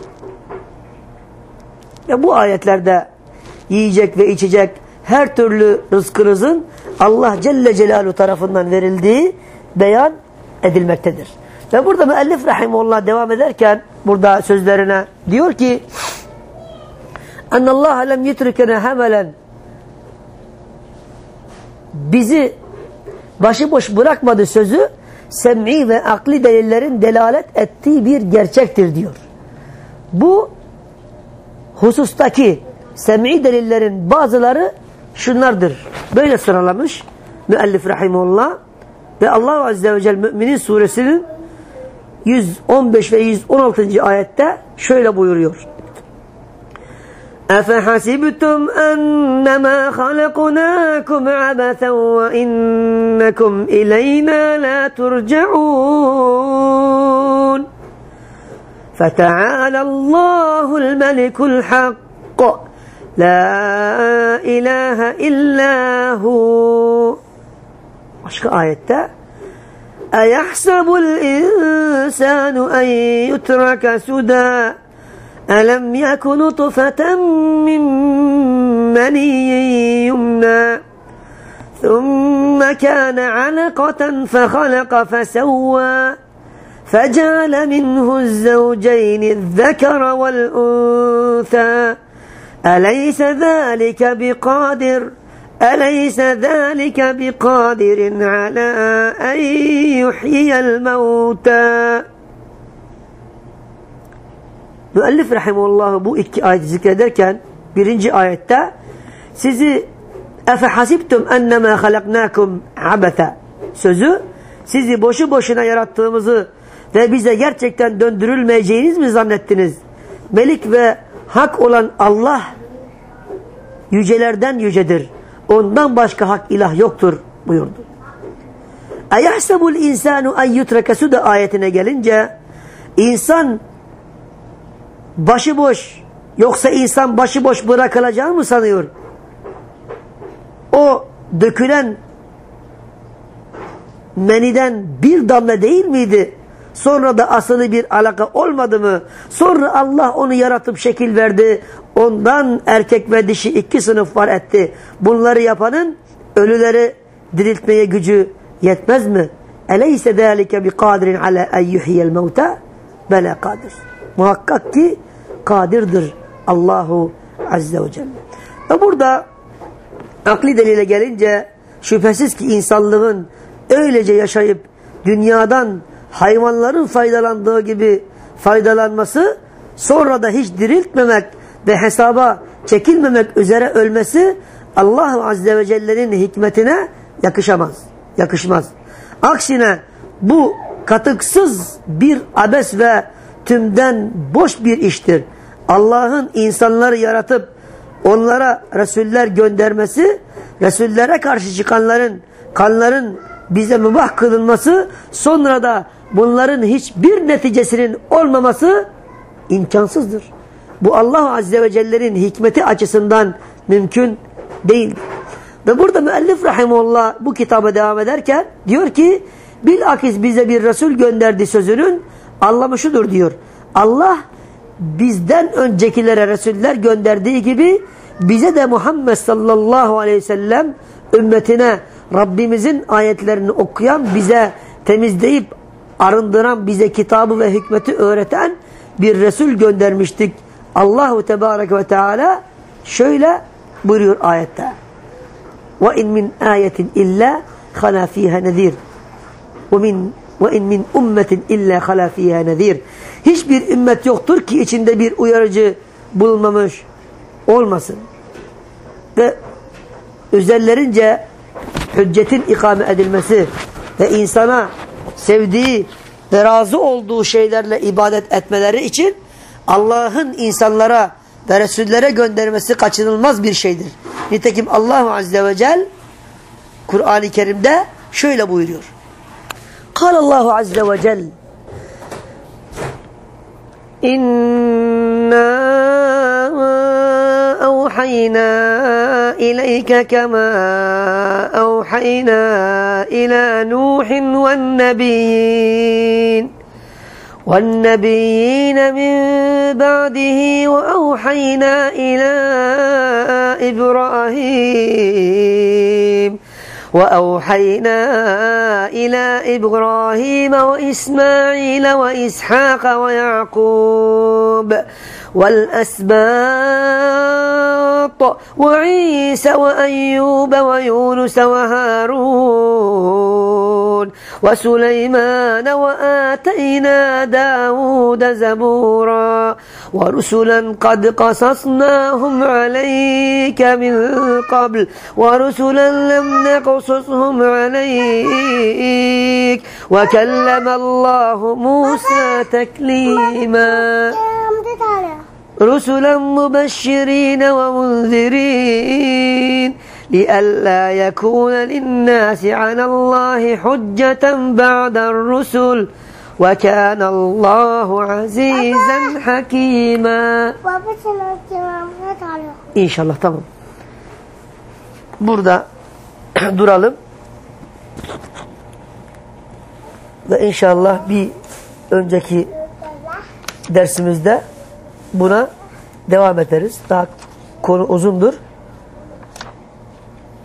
Ve bu ayetlerde yiyecek ve içecek her türlü rızkınızın Allah Celle Celaluhu tarafından verildiği beyan edilmektedir. Ve burada müellif rahimullah devam ederken burada sözlerine diyor ki Ennallaha lem yutrikene hemelen, bizi başıboş bırakmadı sözü sem'i ve akli delillerin delalet ettiği bir gerçektir diyor. Bu husustaki sem'i delillerin bazıları şunlardır. Böyle sıralamış müellif rahimullah ve Allah Azze ve Celle Müminin suresinin yüz on beş ve yüz on altıncı ayette şöyle buyuruyor. أَفَحَسِبْتُمْ أَنَّمَا خَلَقْنَاكُمْ عَبَثًا وَإِنَّكُمْ إِلَيْنَا لَا تُرْجَعُونَ فَتَعَالَى اللّٰهُ الْمَلِكُ الْحَقِّ لَا إِلَٰهَ إِلَّا هُوَ. Başka ayette أَيَحْسَبُ الْإِنسَانُ أَنْ يُتْرَكَ سُدًى أَلَمْ يَكُ نُطْفَةً مِّن مَّنِيٍّ يُمْنَىٰ ثُمَّ كَانَ عَلَقَةً فَخَلَقَ فَسَوَّىٰ فَجَعَلَ مِنْهُ الزَّوْجَيْنِ الذَّكَرَ وَالْأُنْثَى أَلَيْسَ ذَٰلِكَ بِقَادِرٍ أَلَيْسَ ذَٰلِكَ بِقَادِرٍ عَلَى أَنْ يُحْيِيَ الْمَوْتَى. Müellif rahimullah bu iki ayeti zikrederken birinci ayette sizi efe hasibtum ennemâ halaknâkum abetha sözü, sizi boşu boşuna yarattığımızı ve bize gerçekten döndürülmeyeceğiniz mi zannettiniz? Melik ve hak olan Allah yücelerden yücedir. Ondan başka hak ilah yoktur buyurdu. Eyahsebul insanu en yutreke suda ayetine gelince insan başıboş, yoksa insan başıboş bırakılacağını mı sanıyor? O dökülen meniden bir damla değil miydi? Sonra da asılı bir alaka olmadı mı? Sonra Allah onu yaratıp şekil verdi. Ondan erkek ve dişi iki sınıf var etti. Bunları yapanın ölüleri diriltmeye gücü yetmez mi? Eleyse zâlike bi kadirin ala en yuhyiyel mevta? Bela kadir. Muhakkak ki kadirdir Allahu Azze ve Celle. Ve burada akli delile gelince şüphesiz ki insanlığın öylece yaşayıp dünyadan hayvanların faydalandığı gibi faydalanması, sonra da hiç diriltmemek ve hesaba çekilmemek üzere ölmesi Allah Azze ve Celle'nin hikmetine yakışamaz, yakışmaz. Aksine bu katıksız bir abes ve tümden boş bir iştir. Allah'ın insanları yaratıp onlara Resuller göndermesi, Resullere karşı çıkanların kanların bize mübah kılınması, sonra da bunların hiçbir neticesinin olmaması imkansızdır. Bu Allah Azze ve Celle'nin hikmeti açısından mümkün değil. Ve burada müellif rahimullah bu kitaba devam ederken diyor ki bilakis bize bir Resul gönderdi sözünün anlamı şudur diyor. Allah bizden öncekilere Resuller gönderdiği gibi bize de Muhammed sallallahu aleyhi ve sellem ümmetine Rabbimizin ayetlerini okuyan, bize temizleyip arındıran, bize kitabı ve hikmeti öğreten bir Resul göndermiştik. Allahu Tebareke ve Teala şöyle buyuruyor ayette. وَاِنْ مِنْ آيَةٍ اِلَّا خَلَا ف۪يهَا نَذ۪يرٌ وَاِنْ مِنْ اُمَّةٍ اِلَّا خَلَا ف۪يهَا نَذ۪يرٌ. Hiçbir ümmet yoktur ki içinde bir uyarıcı bulunmamış olmasın. Ve üzerlerince hüccetin ikame edilmesi ve insana sevdiği ve razı olduğu şeylerle ibadet etmeleri için Allah'ın insanlara ve Resullere göndermesi kaçınılmaz bir şeydir. Nitekim Allah Azze ve Celle Kur'an-ı Kerim'de şöyle buyuruyor. Allahu Azze ve Celle İnna أوحينا إليك كما أوحينا إلى نوح والنبيين والنبيين من بعده وأوحينا إلى إبراهيم وأوحينا إلى إبراهيم وإسماعيل وإسحاق ويعقوب والأسباط وعيسى وأيوب ويونس وهارون وسليمان وآتينا داود زبورا ورسلا قد قصصناهم عليك من قبل ورسلا لم نقصصهم عليك وكلم الله موسى تكليما رسلا مبشرين ومنذرين لئلا يكون للناس على الله حجة بعد الرسل وكان الله عزيزا حكيما. İnşallah tamam. Burada duralım. Ve inşallah bir önceki dersimizde buna devam ederiz. Daha konu uzundur.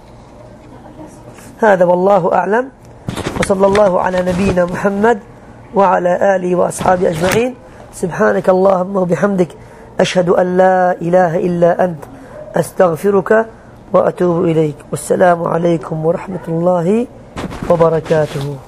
Hâdâ vallâhu a'lem ve sallallahu ala nebiyyina Muhammed وعلى آله وأصحابه أجمعين. سبحانك اللهم وبحمدك أشهد أن لا إله إلا أنت أستغفرك وأتوب إليك. والسلام عليكم ورحمة الله وبركاته.